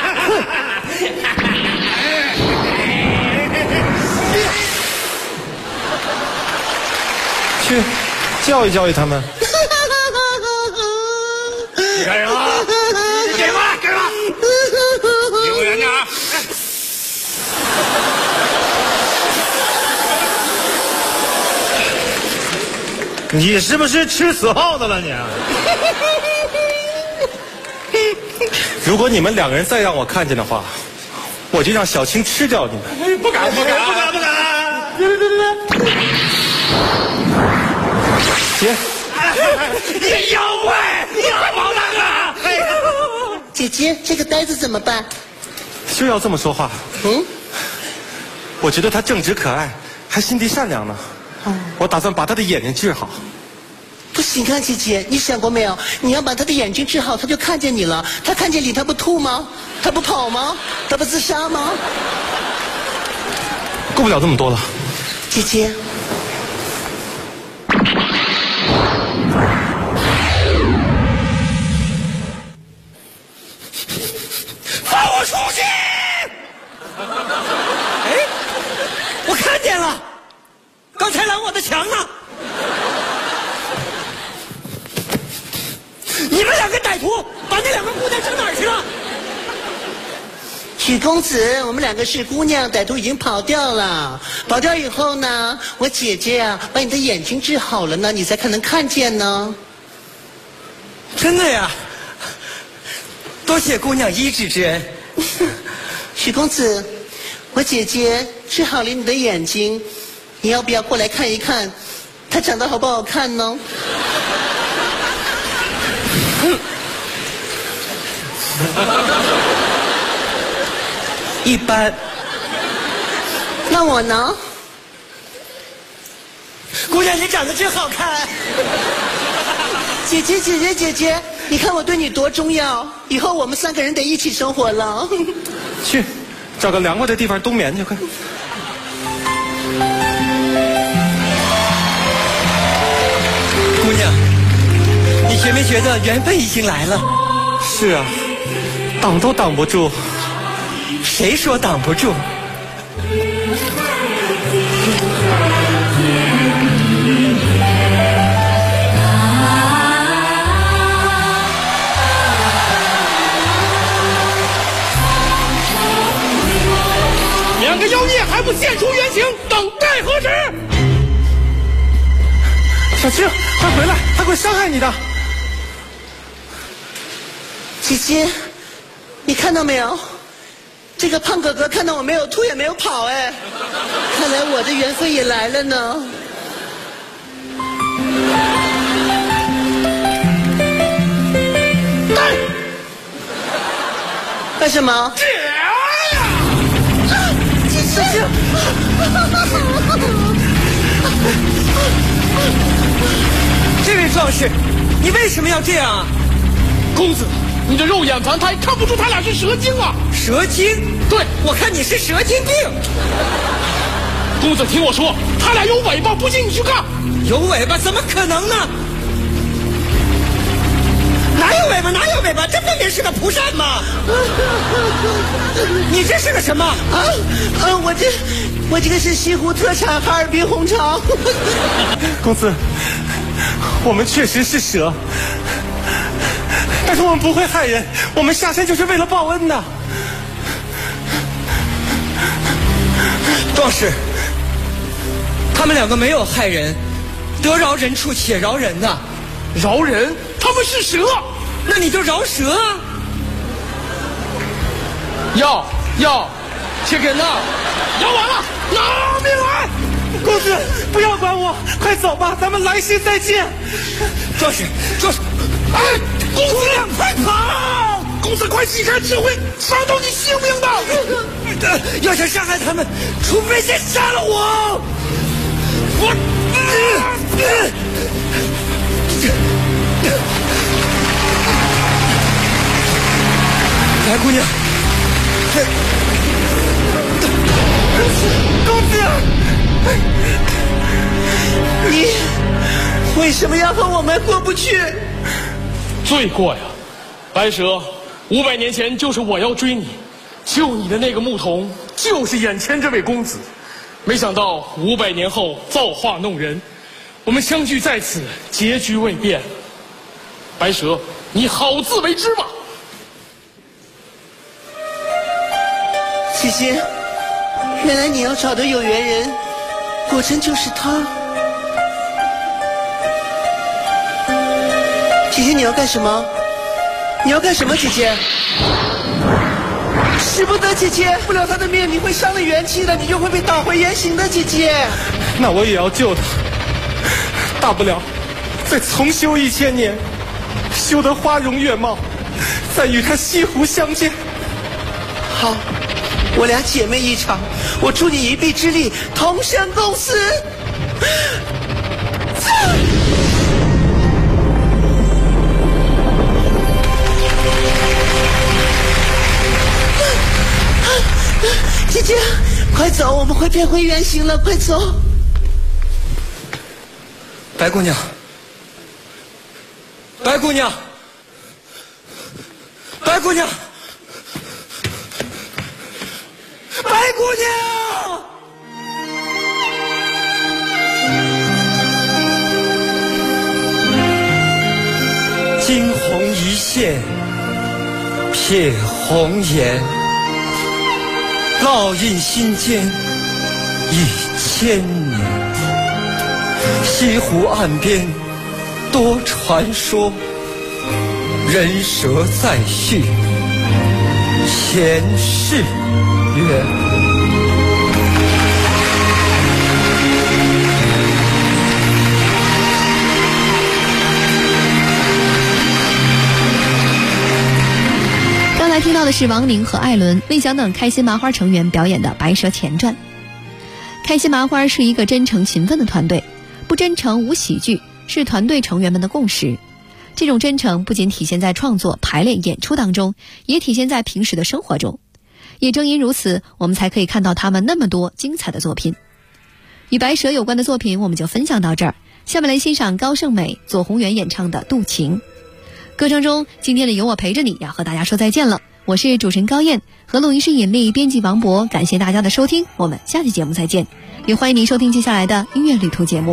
Speaker 23: 去教育教育他们。
Speaker 14: 你干什么？你干什么？干什么？离我远点啊！
Speaker 15: 你是不是吃死耗子了你？
Speaker 23: 如果你们两个人再让我看见的话，我就让小青吃掉你们。
Speaker 14: 不敢！
Speaker 23: 姐，
Speaker 14: 你妖怪，你还毛大哥！
Speaker 2: 姐姐，这个呆子怎么办？
Speaker 23: 就要这么说话。我觉得他正直可爱，还心地善良呢。我打算把他的眼睛治好。
Speaker 2: 不行啊，姐姐，你想过没有？你要把他的眼睛治好，他就看见你了。他看见你，他不吐吗？他不跑吗？他不自杀吗？
Speaker 23: 顾不了这么多了。
Speaker 2: 姐姐，
Speaker 14: 放我出去！
Speaker 4: 哎，我看见了，刚才拦我的墙呢。你们两个歹徒把那两个姑娘整哪儿去了？
Speaker 2: 许公子，我们两个是姑娘，歹徒已经跑掉了。跑掉以后呢，我姐姐啊，把你的眼睛治好了呢，你才可能看见呢。
Speaker 4: 真的呀？多谢姑娘医治之恩。
Speaker 2: 许公子，我姐姐治好了你的眼睛，你要不要过来看一看，她长得好不好看呢？
Speaker 4: 一般。
Speaker 2: 那我呢？
Speaker 4: 姑娘，你长得真好看。
Speaker 2: 姐姐，你看我对你多重要，以后我们3个人得一起生活了。
Speaker 23: 去，找个凉快的地方冬眠去，快。
Speaker 4: 姑娘，你觉没觉得缘分已经来了？
Speaker 23: 是啊，挡都挡不住。
Speaker 4: 谁说挡不住？
Speaker 24: 两个妖孽还不现出原形，等待何时？
Speaker 23: 小青，快回来，他会伤害你的。
Speaker 2: 姐姐，你看到没有？这个胖哥哥看到我没有吐也没有跑，哎，看来我的缘分也来了呢。干什么？小青，
Speaker 4: 这位壮士，你为什么要这样啊？
Speaker 24: 公子，你的肉眼凡胎看不出他俩是蛇精啊！
Speaker 4: 蛇精？
Speaker 24: 对，
Speaker 4: 我看你是蛇精病。
Speaker 24: 公子听我说，他俩有尾巴，不信你去看。
Speaker 4: 有尾巴？怎么可能呢？哪有尾巴？哪有尾巴？这分明是个蒲扇嘛！你这是个什么？
Speaker 2: 我这个是西湖特产哈尔滨红肠。
Speaker 23: 公子，我们确实是蛇，但是我们不会害人，我们下山就是为了报恩的。
Speaker 4: 壮士，他们2个没有害人，得饶人处且饶人呐。
Speaker 24: 饶人？他们是蛇，
Speaker 4: 那你就饶蛇啊！
Speaker 24: 要，且给那，要完了，拿命来！
Speaker 23: 公子，不要管我，快走吧，咱们来世再见。
Speaker 4: 壮士，
Speaker 24: 哎，公子，快跑！公子，快避开智慧，伤到你性命的！
Speaker 4: 要想伤害他们，除非先杀了我！白姑娘，
Speaker 2: 公子，你为什么要和我们过不去？
Speaker 24: 罪过呀，白蛇，500年前就是我要追你，救你的那个牧童就是眼前这位公子，没想到500年后造化弄人，我们相聚在此，结局未变。白蛇，你好自为之吧。
Speaker 2: 姐姐，原来你要找的有缘人，果真就是他。姐姐，你要干什么？你要干什么，姐姐？使不得，姐姐，不了他的命，你会伤了元气的，你就会被打回原形的，姐姐。
Speaker 23: 那我也要救他，大不了再重修1000年，修得花容月貌，再与他西湖相见。
Speaker 2: 好，我俩姐妹一场，我助你一臂之力，同生共死。姐姐，快走，我们会变回原形了，快走。
Speaker 4: 白姑娘，白姑娘，白姑娘，白姑娘！惊鸿一现，瞥红颜。
Speaker 25: 烙印心间1000年。西湖岸边多传说，人蛇再续前世缘。
Speaker 6: 刚才听到的是王宁和艾伦、魏翔等开心麻花成员表演的《白蛇前传》。开心麻花是一个真诚勤奋的团队，不真诚无喜剧是团队成员们的共识。这种真诚不仅体现在创作、排练、演出当中，也体现在平时的生活中。也正因如此，我们才可以看到他们那么多精彩的作品。与白蛇有关的作品我们就分享到这儿，下面来欣赏高胜美、左宏元演唱的《渡情》。歌声中，今天的有我陪着你要和大家说再见了。我是主持人高燕，和录音师尹丽，编辑王博，感谢大家的收听，我们下期节目再见。也欢迎您收听接下来的音乐旅途节目。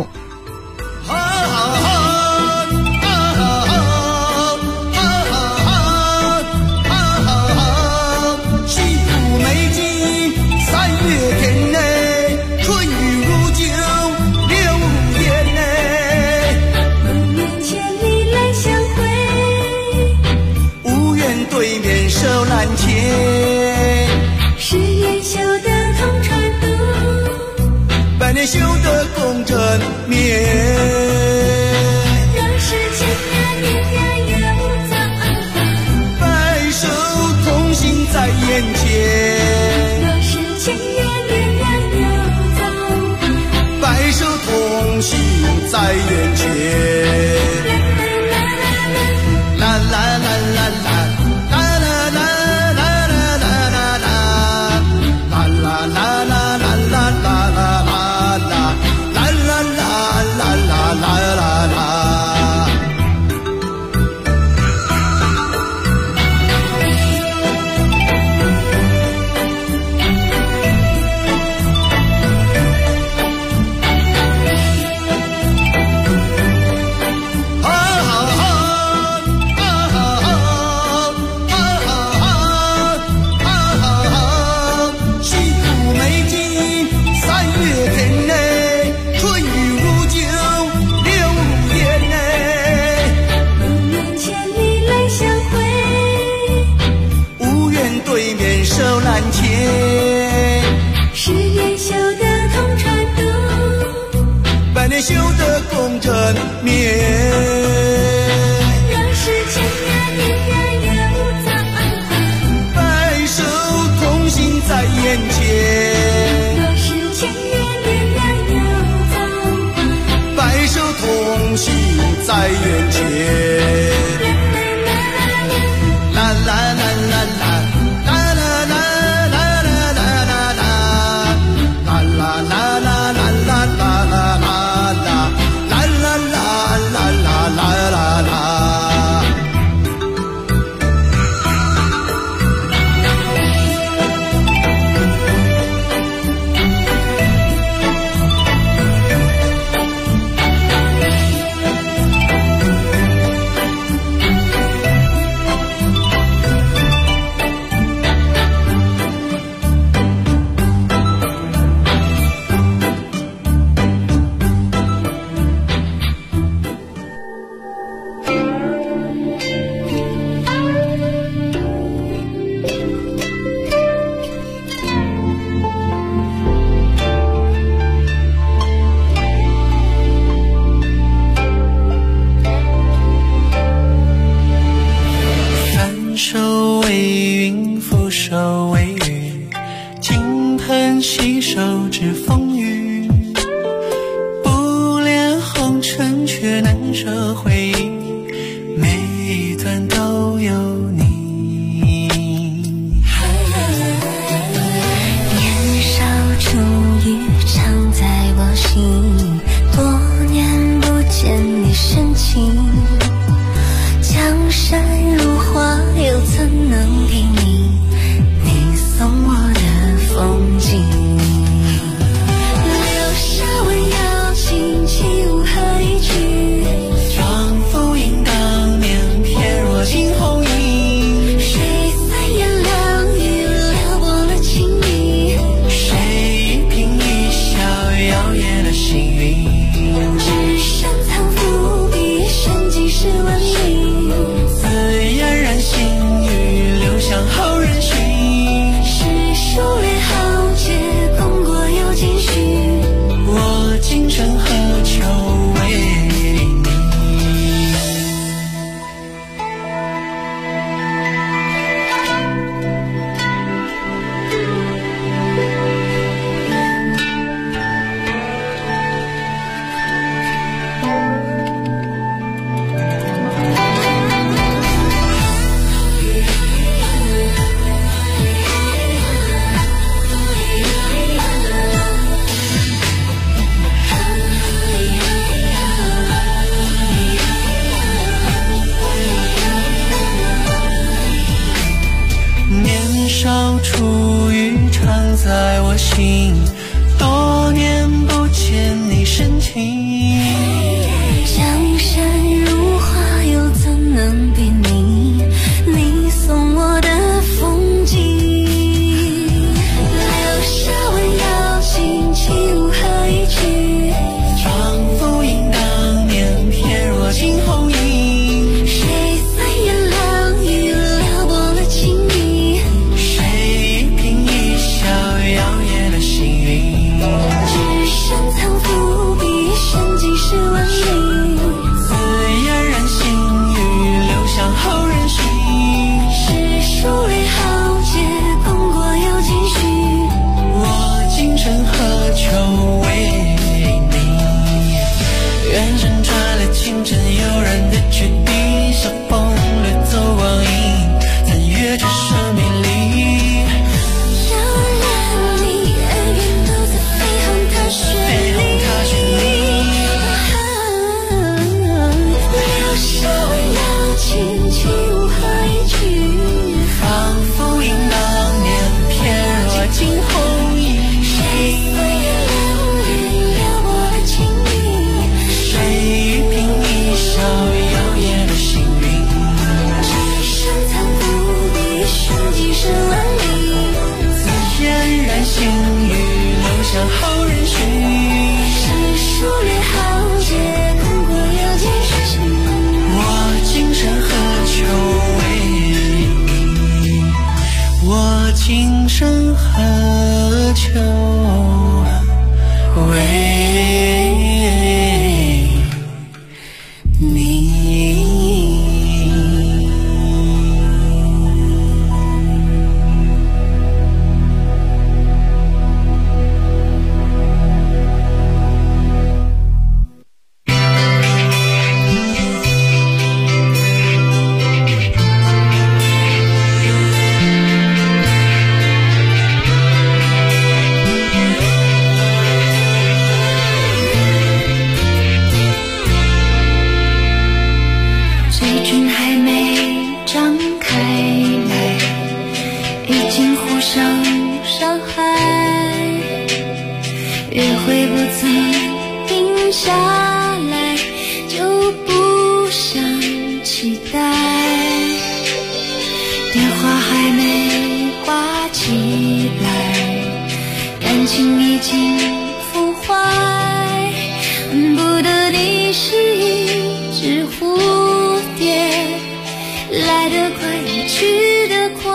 Speaker 16: 修得共枕眠，
Speaker 1: 让世间年年有早，
Speaker 16: 白首同行在眼前，
Speaker 1: 让世间年年有早，
Speaker 16: 白首同行在眼前。啦啦啦啦啦。修得共枕眠，
Speaker 1: 让世间年年有早，
Speaker 16: 白首同行在眼前，
Speaker 1: 让世间年年有早，
Speaker 16: 白首同行在眼前。啦啦啦啦啦。
Speaker 1: 携手之风雨，不恋红尘却难舍回忆，每一段都有你。
Speaker 5: 年少初遇常在我心，多年不见你深情，江山如画又怎能比拟你送我的风景。
Speaker 1: 处于常在我心，多年不见你深情。
Speaker 5: 江山如画，又怎能比拟你送我的风景？留下吻要轻轻和一句，
Speaker 1: 仿佛因当年翩若惊鸿影。
Speaker 5: 谁三言两语撩拨了情意？
Speaker 1: 谁一颦一笑摇曳了星云？
Speaker 5: 只身藏伏笔，生几世万里。
Speaker 1: 自嫣然心语，流向后人寻。
Speaker 5: 是书泪豪杰，功过有几许？
Speaker 1: 我今生何求为你？远山传来清晨悠然的决定，晓风掠走光阴，残月之生命里。
Speaker 5: 遥远你，恩怨都在飞航踏雪里。留下吻要轻轻和一句，
Speaker 1: 仿佛因当年翩若惊鸿影。
Speaker 5: 谁三言两语撩拨了情意？
Speaker 1: 谁一颦一笑摇曳了星云？
Speaker 5: 只身藏伏笔，生几世万里。
Speaker 1: 自嫣然心语，流向后人寻。
Speaker 5: 是书掠豪杰，功过有几许？
Speaker 1: 我今生何求为你？我今生何求为你？
Speaker 5: 醉君还没张开来，已经互相伤害。约会不曾定下来，就不想期待。电话还没挂起来，感情已经腐坏。恨不得你是一只蝴蝶，来得快也去得快。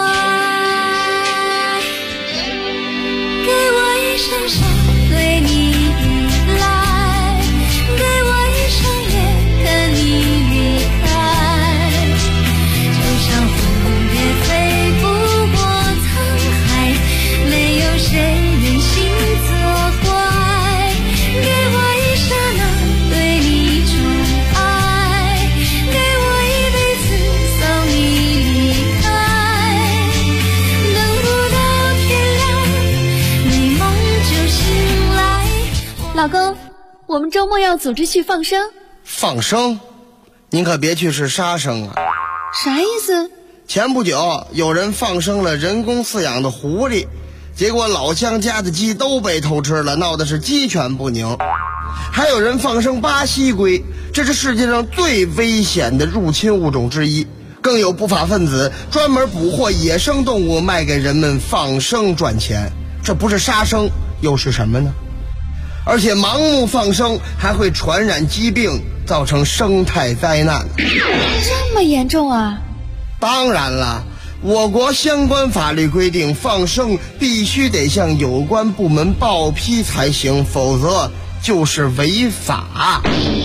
Speaker 5: 给我一生生对你依赖，给我一生也等你离开。就像蝴蝶飞不过沧海，没有谁忍心责怪。给我一刹那对你宠爱，给我一辈子送你离开。等不到天亮，美梦就醒来。
Speaker 6: 老公，我们周末要组织去放生。
Speaker 7: 放生？您可别去是杀生啊！
Speaker 6: 啥意思？
Speaker 7: 前不久有人放生了人工饲养的狐狸，结果老乡家的鸡都被偷吃了，闹得是鸡犬不宁。还有人放生巴西龟，这是世界上最危险的入侵物种之一。更有不法分子专门捕获野生动物卖给人们放生赚钱，这不是杀生又是什么呢？而且盲目放生还会传染疾病，造成生态灾难。
Speaker 6: 这么严重啊？
Speaker 7: 当然了，我国相关法律规定，放生必须得向有关部门报批才行，否则就是违法。